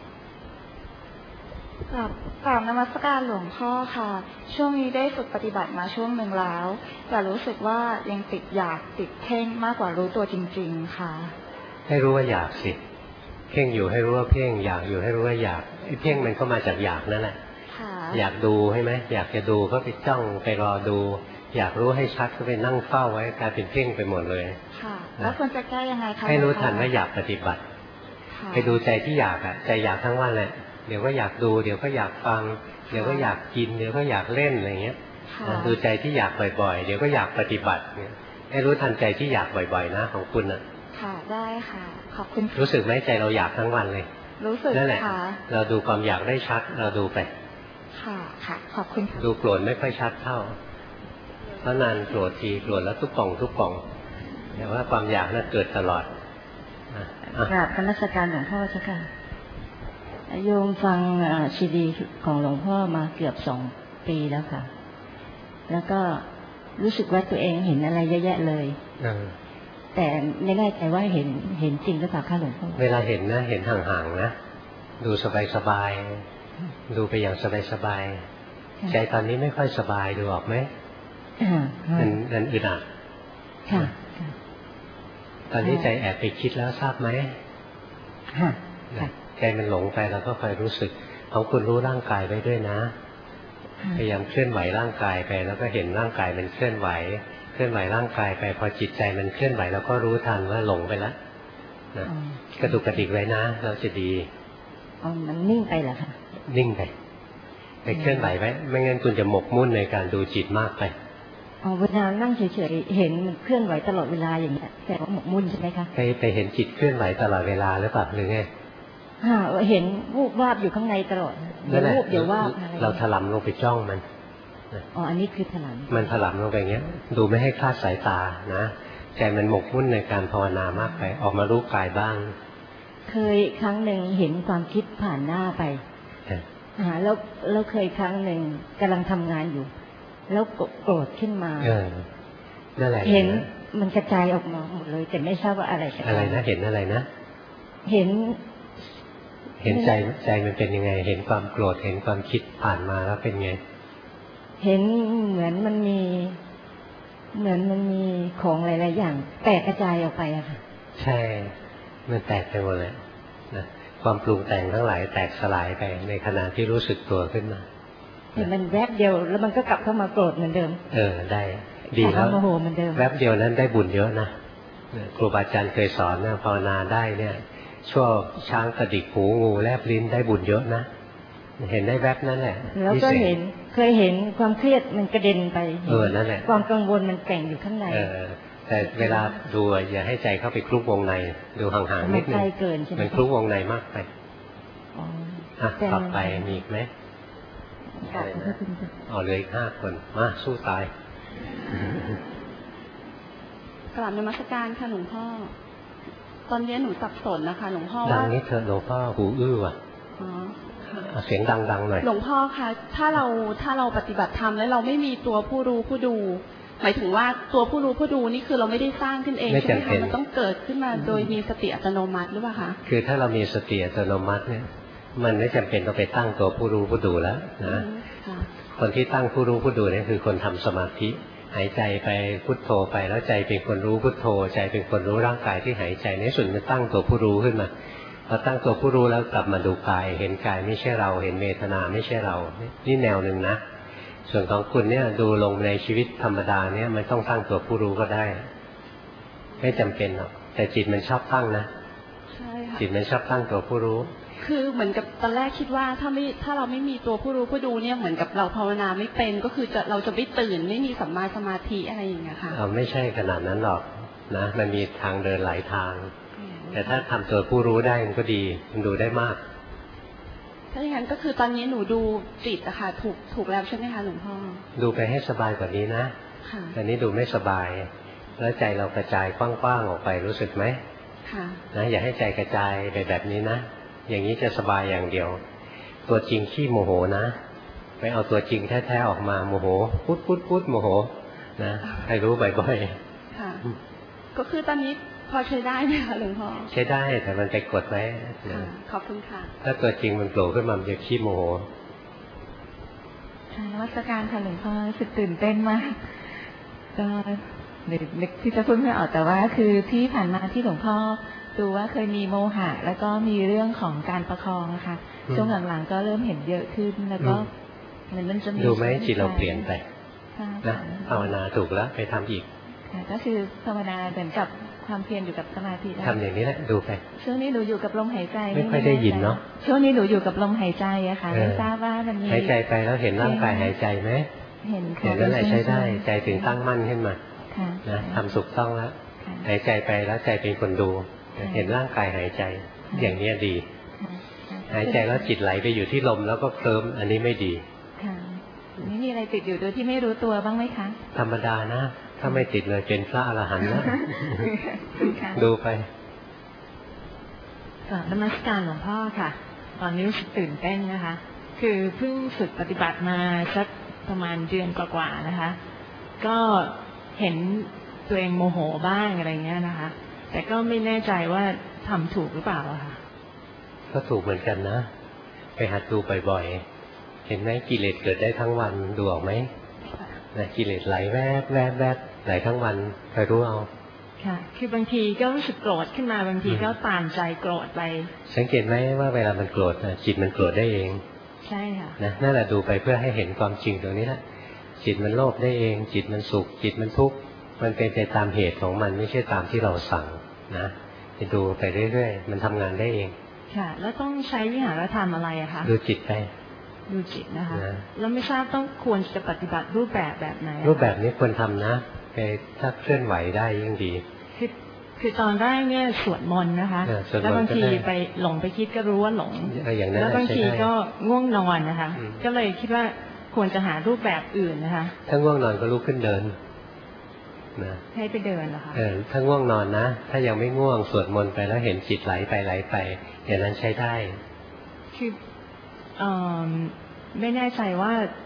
K: กราบนมัสการหลวงพ่อค่ะช่วงนี้ได้ฝึกปฏิบัติมาช่วงหนึ่งแล้วแต่รู้สึกว่ายังติดอยากติดเพ่งมากกว่ารู้ตัวจริงๆค่ะ
A: ให้รู้ว่าอยากสิเพ่งอยู่ให้รู้ว่าเพ่งอยากอยู่ให้รู้ว่าอยากไอ้เพ่งมันก็มาจากอยากนั่นแหละอยากดูใช่ไหมอยากจะดูก็ไปจ้องไปรอดูอยากรู้ให้ชัดก็ไปนั่งเฝ้าไว้กลายเป็นเพ่งไปหมดเลย
K: ค่ะแล้วควรจะแก้ยังไงคะ
A: ให้รู้ทันว่าอยากปฏิบัติไปดูใจที่อยากใจอยากทั้งวันแหละเดี๋ยวก็อยากดูเดี๋ยวก็อยากฟังเดี๋ยวก็อยากกินเดี๋ยวก็อยากเล่นอะไรเงี้ยดูใจที่อยากบ่อยๆเดี๋ยวก็อยากปฏิบัติให้รู้ทันใจที่อยากบ่อยๆนะของคุณน่ะ
K: ค่ะได้ค่ะขอบคุณ
A: รู้สึกไหมใจเราอยากทั้งวันเลย
K: รู้สึก
A: นั่นแหละเราดูความอยากได้ชัดเราดูไป
K: ค่ะค่ะขอบคุณ
A: ดูโกรธไม่ค่อยชัดเท่าเพราะนานโกรธทีโกรธแล้วทุกป่องแต่ว่าความอยากน่ะเกิดตลอด
L: กราบนมัสการหลวงพ่อเจ้าค่ะโยมฟังซีดีของหลวงพ่อมาเกือบ2 ปีแล้วค่ะแล้วก็รู้สึกว่าตัวเองเห็นอะไรเยอะแยะเลยแต่ไม่แน่ใจว่าเห็นจริงหรือเปล่าคะหลวงพ่อ
A: เวลาเห็นนะเห็นห่างๆนะดูสบายๆดูไปอย่างสบายๆใจตอนนี้ไม่ค่อยสบายดูออกไหมมันอึดอัดตอนนี้ใจแอบไปคิดแล้วทราบไหมใจมันหลงไปเราก็คอยรู้สึกของคุณรู้ร่างกายไว้ด้วยนะพยายามเคลื่อนไหวร่างกายไปแล้วก็เห็นร่างกายมันเคลื่อนไหวร่างกายไปพอจิตใจมันเคลื่อนไหวเราก็รู้ทันว่าหลงไปแล้วนะกระตุกกระดิกไว้นะเราจะดี
L: มันนิ่งไปเหรอคะ
A: นิ่งไปเคลื่อนไหวไว้ไม่งั้นคุณจะหมกมุ่นในการดูจิตมากไป
L: เวลานั่งเฉยๆเห็นมันเคลื่อนไหวตลอดเวลาอย่างนี้แต่ว่าหมกมุ่นใช่ไหมคะ
A: ไปเห็นจิตเคลื่อนไหวตลอดเวลาหรือเปล่าหรือไง
L: เห็นวูบวาบอยู่ข้างในตลอดเดี๋ยววูบเดี๋ยววาบอะไร
A: เราถลำลงไปจ้องมัน
L: อันนี้คือถลำ
A: มันถลำลงไปอย่างเงี้ยดูไม่ให้คลาดสายตานะใจมันหมกมุ่นในการภาวนามากไปออกมารู้กายบ้าง
L: เคยครั้งหนึ่งเห็นความคิดผ่านหน้าไปแล้วเคยครั้งหนึ่งกำลังทำงานอยู่แล้วโกรธขึ้นมา
A: นั่นแหละ
L: มันกระจายออกมาหมดเลยแต่ไม่ทราบว่าอะไร
A: อะไรนะเห็นอะไรนะ
L: เห็น
A: ใจมันเป็นยังไงเห็นความโกรธเห็นความคิดผ่านมาแล้วเป็นไง
L: เห็นเหมือนมันมีของหลายๆอย่างแตกกระจายออกไปอะค่ะ
A: ใช่มันแตกไปหมดเลยนะความปรุงแต่งทั้งหลายแตกสลายไปในขณะที่รู้สึกตัวขึ้นมา
L: เห็นมันแวบเดียวแล้วมันก็กลับเข้ามาโกรธเหมือนเดิม
A: ได้ดีแล้วแวบเดียวนั้นได้บุญเยอะนะครูบาอาจารย์เคยสอนนะภาวนาได้เนี่ยชั่วช้างกระดิกหูงูแลบลิ้นได้บุญเยอะนะเห็นได้แวบนั้นแหละ
L: แล้วก็เคยเห็นความเครียดมันกระเด็นไป
A: นั่นแหละ
L: ความกังวลมันแก่งอยู่ข้างใน
A: แต่เวลาดูอย่าให้ใจเข้าไปคลุกวงในดูห่างๆนิดนึงมันคลุกวงในมากไปต่อไปมีอีกไหมเหลืออีก5 คนมาสู้ตาย
M: กราบนมัสการค่ะหลวงพ่อตอนนี้หนูสับสนนะคะหลวงพ่อ
A: ว่าดังนี้เธอหลวงพ่อหูอื้อว่ะเสียงดังๆหน่อย
M: หลวงพ่อคะถ้าเราปฏิบัติธรรมแล้วเราไม่มีตัวผู้รู้ผู้ดูหมายถึงว่าตัวผู้รู้ผู้ดูนี่คือเราไม่ได้สร้างขึ้นเองใช่ไหมคะมันต้องเกิดขึ้นมาโดยมีสติอัตโนมัติหรือเปล่าคะ
A: คือถ้าเรามีสติอัตโนมัติเนี่ยมันไม่จำเป็นต้องไปตั้งตัวผู้รู้ผู้ดูแล้วนะคนที่ตั้งผู้รู้ผู้ดูเนี่ยคือคนทำสมาธิหายใจไปพุทโธไปแล้วใจเป็นคนรู้พุทโธใจเป็นคนรู้ร่างกายที่หายใจในส่วนมันตั้งตัวผู้รู้ขึ้นมาพอตั้งตัวผู้รู้แล้วกลับมาดูกายเห็นกายไม่ใช่เราเห็นเวทนาไม่ใช่เรานี่แนวหนึ่งนะส่วนของคุณเนี่ยดูลงในชีวิตธรรมดาเนี่ยมันต้องตั้งตัวผู้รู้ก็ได้ไม่จำเป็นหรอกแต่จิตมันชอบตั้งนะ
M: ใช่ค่ะ
A: จิตมันชอบตั้งตัวผู้รู้
M: คือเหมือนกับตอนแรกคิดว่าถ้าเราไม่มีตัวผู้รู้ผู้ดูเนี่ยเหมือนกับเราภาวนาไม่เป็นก็คือเราจะไม่ตื่นไม่มีสัมมาสมาธิอะไรอย่างเงี้ยค่ะ
A: ไม่ใช่ขนาดนั้นหรอกนะมันมีทางเดินหลายทางแต่ถ้าทำตัวผู้รู้ได้มันก็ดีมันดูได้มาก
M: ถ้าอย่างนั้นก็คือตอนนี้หนูดูจิตอะค่ะถูกแล้วใช่ไหมคะหลวงพ่อ
A: ดูไปให้สบายกว่านี้นะตอนนี้ดูไม่สบายแล้วใจเรากระจายกว้างๆออกไปรู้สึกไหม
M: ค่ะ
A: นะอย่าให้ใจกระจายไปแบบนี้นะอย่างนี้จะสบายอย่างเดียวตัวจริงขี้โมโหนะไปเอาตัวจริงแท้ๆออกมาโมโหพุดโมโหนะให้รู้บ่อย
M: ๆค่ะก็คือตอนนี้พอใช้ได้ไหมคะหลวงพ่อ
A: ใช้ได้แต่มันไปกดไว้
M: ขอบคุณค่ะ
A: ถ้าตัวจริงมันโผล่ขึ้นมามันจะขี้โมโห
E: นมัสการค่ะหลวงพ่อรู้สึกตื่นเต้นมากก็นึกที่จะพูดไม่ออกแต่ว่าคือที่ผ่านมาที่หลวงพ่อดูว่าเคยมีโมหะแล้วก็มีเรื่องของการประคองนะคะช่วงหลังๆก็เริ่มเห็นเยอะขึ้นแล้วก็มันจะมี
A: ดูไหมจิตเราเปลี่ยนไปนะภาวนาถูกแล้วไปทำอีก
E: ก็คือภาวนาเหมือนกับความเพียรอยู่กับสมาธิ
A: ทำอย่างนี้แหละดูไป
E: ช่วงนี้หนูอยู่กับลมหายใจ
A: ไม่ค่อยได้ยินเนาะ
E: ช่วงนี้หนูอยู่กับลมหายใจอะค่ะไม่ทราบว่ามันมี
A: หายใจไปแล้วเห็นร่างกายหายใจไหม
E: เห็น
A: แล้วใช้ได้ใจถึงตั้งมั่นขึ้นมานะทำสุขต้องแล้วหายใจไปแล้วใจเป็นคนดูเห็นร่างกายหายใจอย่างนี้ดีหายใจแล้วจิตไหลไปอยู่ที่ลมแล้วก็เคลิ้มอันนี้ไม่ดี
E: นี่มีอะไรติดอยู่โดยที่ไม่รู้ตัวบ้างไหมคะ
A: ธรรมดานะถ้าไม่ติดเลยเป็นพระอรหันต์นะดูไป
E: นมัสการหลวงพ่อค่ะตอนนี้รู้สึกตื่นเต้นนะคะคือเพิ่งฝึกปฏิบัติมาสักประมาณเดือนกว่าๆนะคะก็เห็นตัวเองโมโหบ้างอะไรเงี้ยนะคะแต่ก็ไม่แน่ใจว่าทำถูกหรือเปล่าอะค่ะ
A: ก็ถูกเหมือนกันนะไปหัดดูบ่อยๆเห็นไหมกิเลสเกิดได้ทั้งวันดูออกไหมนะกิเลสไหลแวบไหลทั้งวันใครรู้เอา
E: ค่ะคือบางทีก็รู้สึกโกรธขึ้นมาบางทีก็ตามใจโกรธไป
A: สังเกตไหมว่าเวลามันโกรธจิตมันโกรธได้เอง
E: ใช่ค่ะ
A: นะนั่นแหละดูไปเพื่อให้เห็นความจริงตรงนี้แหละจิตมันโลภได้เองจิตมันสุขจิตมันทุกข์มันเป็นไปตามเหตุของมันไม่ใช่ตามที่เราสั่งนะจะดูไปเรื่อยๆมันทำงานได้เอง
E: ค่ะแล้วต้องใช้วิหารธรรมอะไรอะคะ
A: ดูจิตไป
E: ดูจิตนะคะแล้วไม่ทราบต้องควรจะปฏิบัติรูปแบบไหน
A: รูปแบบนี้ควรทำนะไปถ้าเคลื่อนไหวได้ยิ่งดี
E: คือตอนแรกเนี่ยสวดมนต์นะคะแล้วบางทีไปหลงไปคิดก็รู้ว่าหลงแล้วบางทีก็ง่วงนอนนะคะก็เลยคิดว่าควรจะหารูปแบบอื่นนะคะ
A: ถ้าง่วงนอนก็ลุกขึ้นเดินนะ
E: ให้ไปเดินเหรอคะ
A: ถ้าง่วงนอนนะถ้ายังไม่ง่วงสวดมนต์ไปแล้วเห็นจิตไหลไปอย่างนั้นใช้ได้
E: คือไม่แน่ใจว่า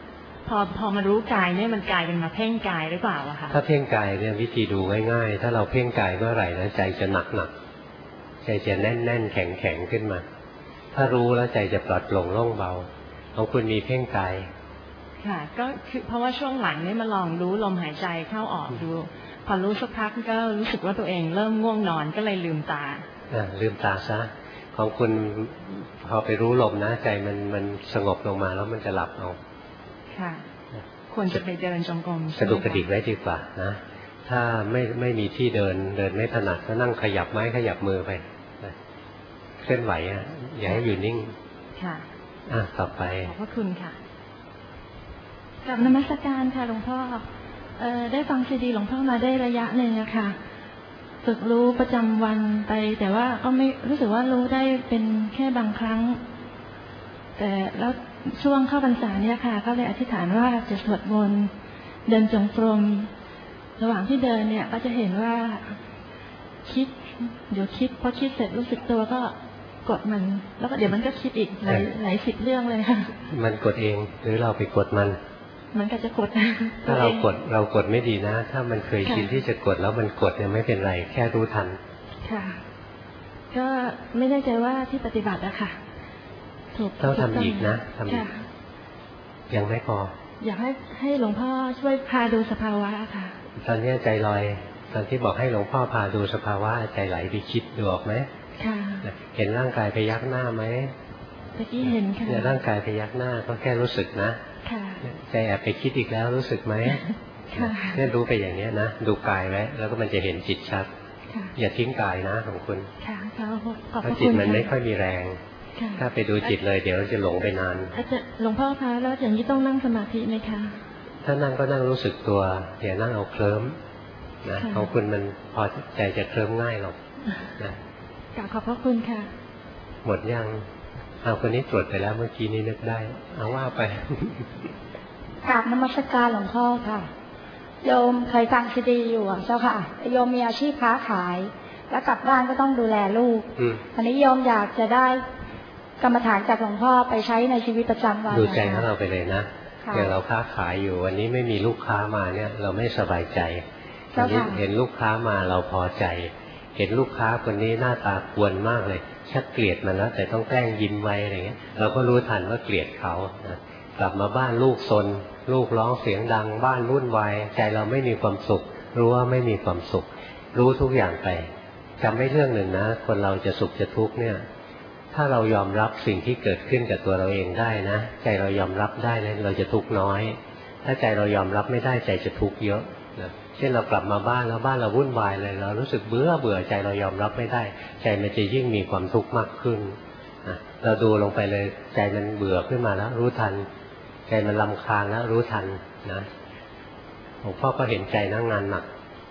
H: พอมารู้กายเนี่ยมันกลายเป็นมาเพ่งกายหรือเปล่าอะคะ
A: ถ้าเพ่งกายเนี่ยวิธีดูง่ายๆถ้าเราเพ่งกายเมื่อไหร่นะใจจะหนักใจจะแน่นๆแข็งขึ้นมาถ้ารู้แล้วใจจะปลอดโปร่งโล่งเบาของคุณมีเพ่งกาย
H: ค่ะก็คือเพราะว่าช่วงหลังเนี่ยมาลองรู้ลมหายใจเข้าออกดูพอรู้สักพักก็รู้สึกว่าตัวเองเริ่มง่วงนอนก็เลยลืมตา
A: ลืมตาซะของคุณพอไปรู้ลมนะใจมันสงบลงมาแล้วมันจะหลับเอา
H: ค่ะควรจะไปเดินจงกรม
A: กระดุกกระดิกไว้ดีกว่านะถ้าไม่มีที่เดินไม่ถนัดก็นั่งขยับไม้ขยับมือไปเคลื่อนไหวอย่าให้อยู่นิ่ง
H: ค่ะ
A: ต่อไป
H: ขอบพระคุณค่ะกับนมัสการค่ะหลวงพ่อได้ฟังซีดีหลวงพ่อมาได้ระยะหนึ่งอะค่ะฝึกรู้ประจำวันไปแต่ว่าก็ไม่รู้สึกว่ารู้ได้เป็นแค่บางครั้งแต่แล้วช่วงเข้าพรรษาเนี่ยค่ะก็เลยอธิษฐานว่าจะสวดมนต์เดินจงกรมระหว่างที่เดินเนี่ยก็จะเห็นว่าคิดเดี๋ยวคิดพอคิดเสร็จรู้สึกตัวก็กดมันแล้วก็เดี๋ยวมันก็คิดอีกหลายสิบเรื่องเลยค่ะ
A: มันกดเองหรือเราไปกดมัน
H: ก็จะกด
A: ถ้าเรากดไม่ดีนะถ้ามันเคยชินที่จะกดแล้วมันกดเนี่ยไม่เป็นไรแค่รู้ทัน
H: ค่ะก็ไม่แน่ใจว่าที่ปฏิบัติอะค่ะ
A: ต้องทำอีกนะทำอีกยังไม่พอ
H: อยากให้หลวงพ่อช่วยพาดูสภาวะค่ะ
A: ตอนนี้ใจลอยตอนที่บอกให้หลวงพ่อพาดูสภาวะใจไหลไปคิดดูออกไหม
H: ค่ะ
A: เห็นร่างกายพยักหน้าไหม
H: เมื่อกี้เห็นค่ะ
A: เนี่ยร่างกายพยักหน้าก็แค่รู้สึกนะใจแอบไปคิดอีกแล้วรู้สึกไหมเนี่ยรู้ไปอย่างนี้นะดูกายไว้แล้วก็มันจะเห็นจิตชัดอย่าทิ้งกายนะของคุณเพราะจิตมันไม่ค่อยมีแรงถ้าไปดูจิตเลยเดี๋ยวจะหลงไปนาน
H: หลวงพ่อคะแล้วอย่างนี้ต้องนั่งสมาธิไหมคะ
A: ถ้านั่งก็นั่งรู้สึกตัวอย่านั่งเอาเคลิ้มนะของคุณมันพอใจจะเคลิ้มง่ายหรอกนะ
H: ขอบพระคุณค่ะ
A: หมดยังเอาคนนี้ตรวจไปแล้วเมื่อกี้นี้นึกได้เอาว่าไป
N: กราบนมัสการหลวงพ่อค่ะโยมเคยฟังซีดีอยู่เจ้าค่ะโยมมีอาชีพค้าขายแล้วกลับบ้านก็ต้องดูแลลูกตอนนี้โยมอยากจะได้กรรมฐานจากหลวงพ่อไปใช้ในชีวิตประจำวัน
A: ดูใจของเราไปเลยนะอย่างเราค้าขายอยู่วันนี้ไม่มีลูกค้ามาเนี่ยเราไม่สบายใจวันนี้เห็นลูกค้ามาเราพอใจเห็นลูกค้าคนนี้หน้าตากวนมากเลยชักเกลียดมันแล้วแต่ต้องแกล้งยิ้มไว้อะไรเงี้ยเราก็รู้ทันว่าเกลียดเขานะกลับมาบ้านลูกซนลูกร้องเสียงดังบ้านวุ่นวายใจเราไม่มีความสุขรู้ว่าไม่มีความสุขรู้ทุกอย่างไปจำไว้เรื่องหนึ่งนะคนเราจะสุขจะทุกข์เนี่ยถ้าเรายอมรับสิ่งที่เกิดขึ้นกับตัวเราเองได้นะใจเรายอมรับได้นะเราจะทุกข์น้อยถ้าใจเรายอมรับไม่ได้ใจจะทุกข์เยอะนะเช่นเรากลับมาบ้านแล้วบ้านเราวุ่นวายเลยเรารู้สึกเบื่อใจเรายอมรับไม่ได้ใจมันจะยิ่งมีความทุกข์มากขึ้นนะเราดูลงไปเลยใจมันเบื่อขึ้นมาแล้วรู้ทันใจมันรำคาญแล้วรู้ทันนะหลวงพ่อก็เห็นใจนั่งงานหนัก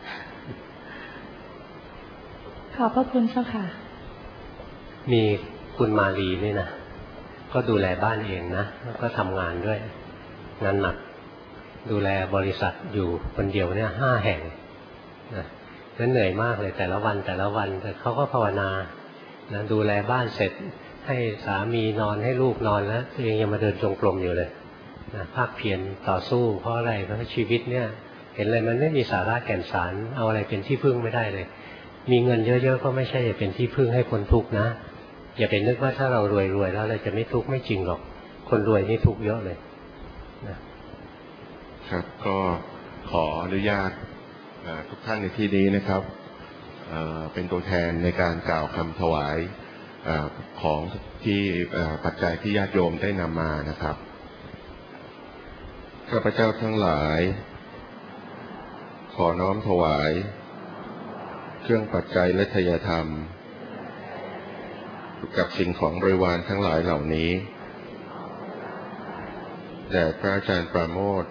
H: ขอบพระคุณเจ้าค่ะ
A: มีคุณมาลีนี่นะก็ดูแลบ้านเองนะแล้วก็ทำงานด้วยงานหนักดูแลบริษัทอยู่คนเดียวเนี่ย5 แห่งนะนั่นเหนื่อยมากเลยแต่ละวันแต่เขาก็ภาวนานะดูแลบ้านเสร็จให้สามีนอนให้ลูกนอนแล้วตัวเองยังมาเดินจงกรมอยู่เลยนะภาคเพียรต่อสู้เพราะอะไรเพราะชีวิตเนี่ยเห็นเลยมันไม่มีสาระแก่นสารเอาอะไรเป็นที่พึ่งไม่ได้เลยมีเงินเยอะๆก็ไม่ใช่จะเป็นที่พึ่งให้คนทุกข์นะอย่าไปนึกว่าถ้าเรารวยแล้วเราจะไม่ทุกข์ไม่จริงหรอกคนรวยนี่ทุกข์เยอะเลย
O: นะครับก็ขออนุญาตทุกท่านในที่นี้นะครับเป็นตัวแทนในการกล่าวคำถวายของที่ปัจจัยที่ญาติโยมได้นำมานะครับข้าพเจ้าทั้งหลายขอน้อมถวายเครื่องปัจจัยและทายธรรมกับสิ่งของบริวารทั้งหลายเหล่านี้แด่พระอาจารย์ปราโมท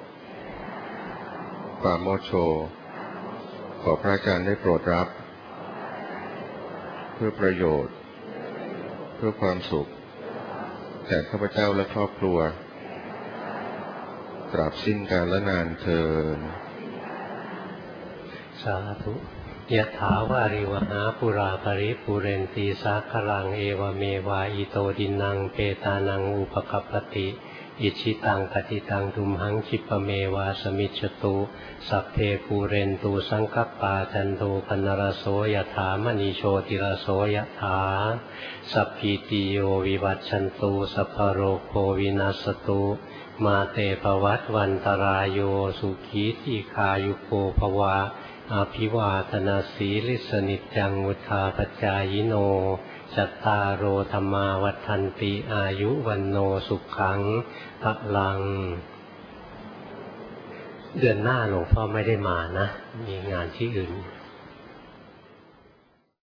O: โชขอพระอาจารย์ได้โปรดรับเพื่อประโยชน์เพื่อความสุขแก่ข้าพเจ้าและครอบครัวตราบสิ้นกาลนานเทอญ
A: สาธุยะถาวาริวหาปุราปริปุเรนตีสาคลังเอวเมวาอิโตดินังเปตานังอุปกัปปติอิชิตังปฏิตังทุมหังคิปเมวาสมิจฉตุสัพเพปูเรนตูสังคัปปาจันโทปนรโสยถามณีโชติรโสยถาสัพพิติโยวิวัชชันตุสัพพโรโควินัสตุมาเตภวัตวันตรายโยสุขีติคายุโกภวะอภิวาทนาสีลิสนิจจังวุธาปจายโนจัตตารโอธรรมาวัฏันติอายุวันโนสุขังพลังเดือนหน้าหลวงพ่อไม่ได้มานะมีงานที่อื่น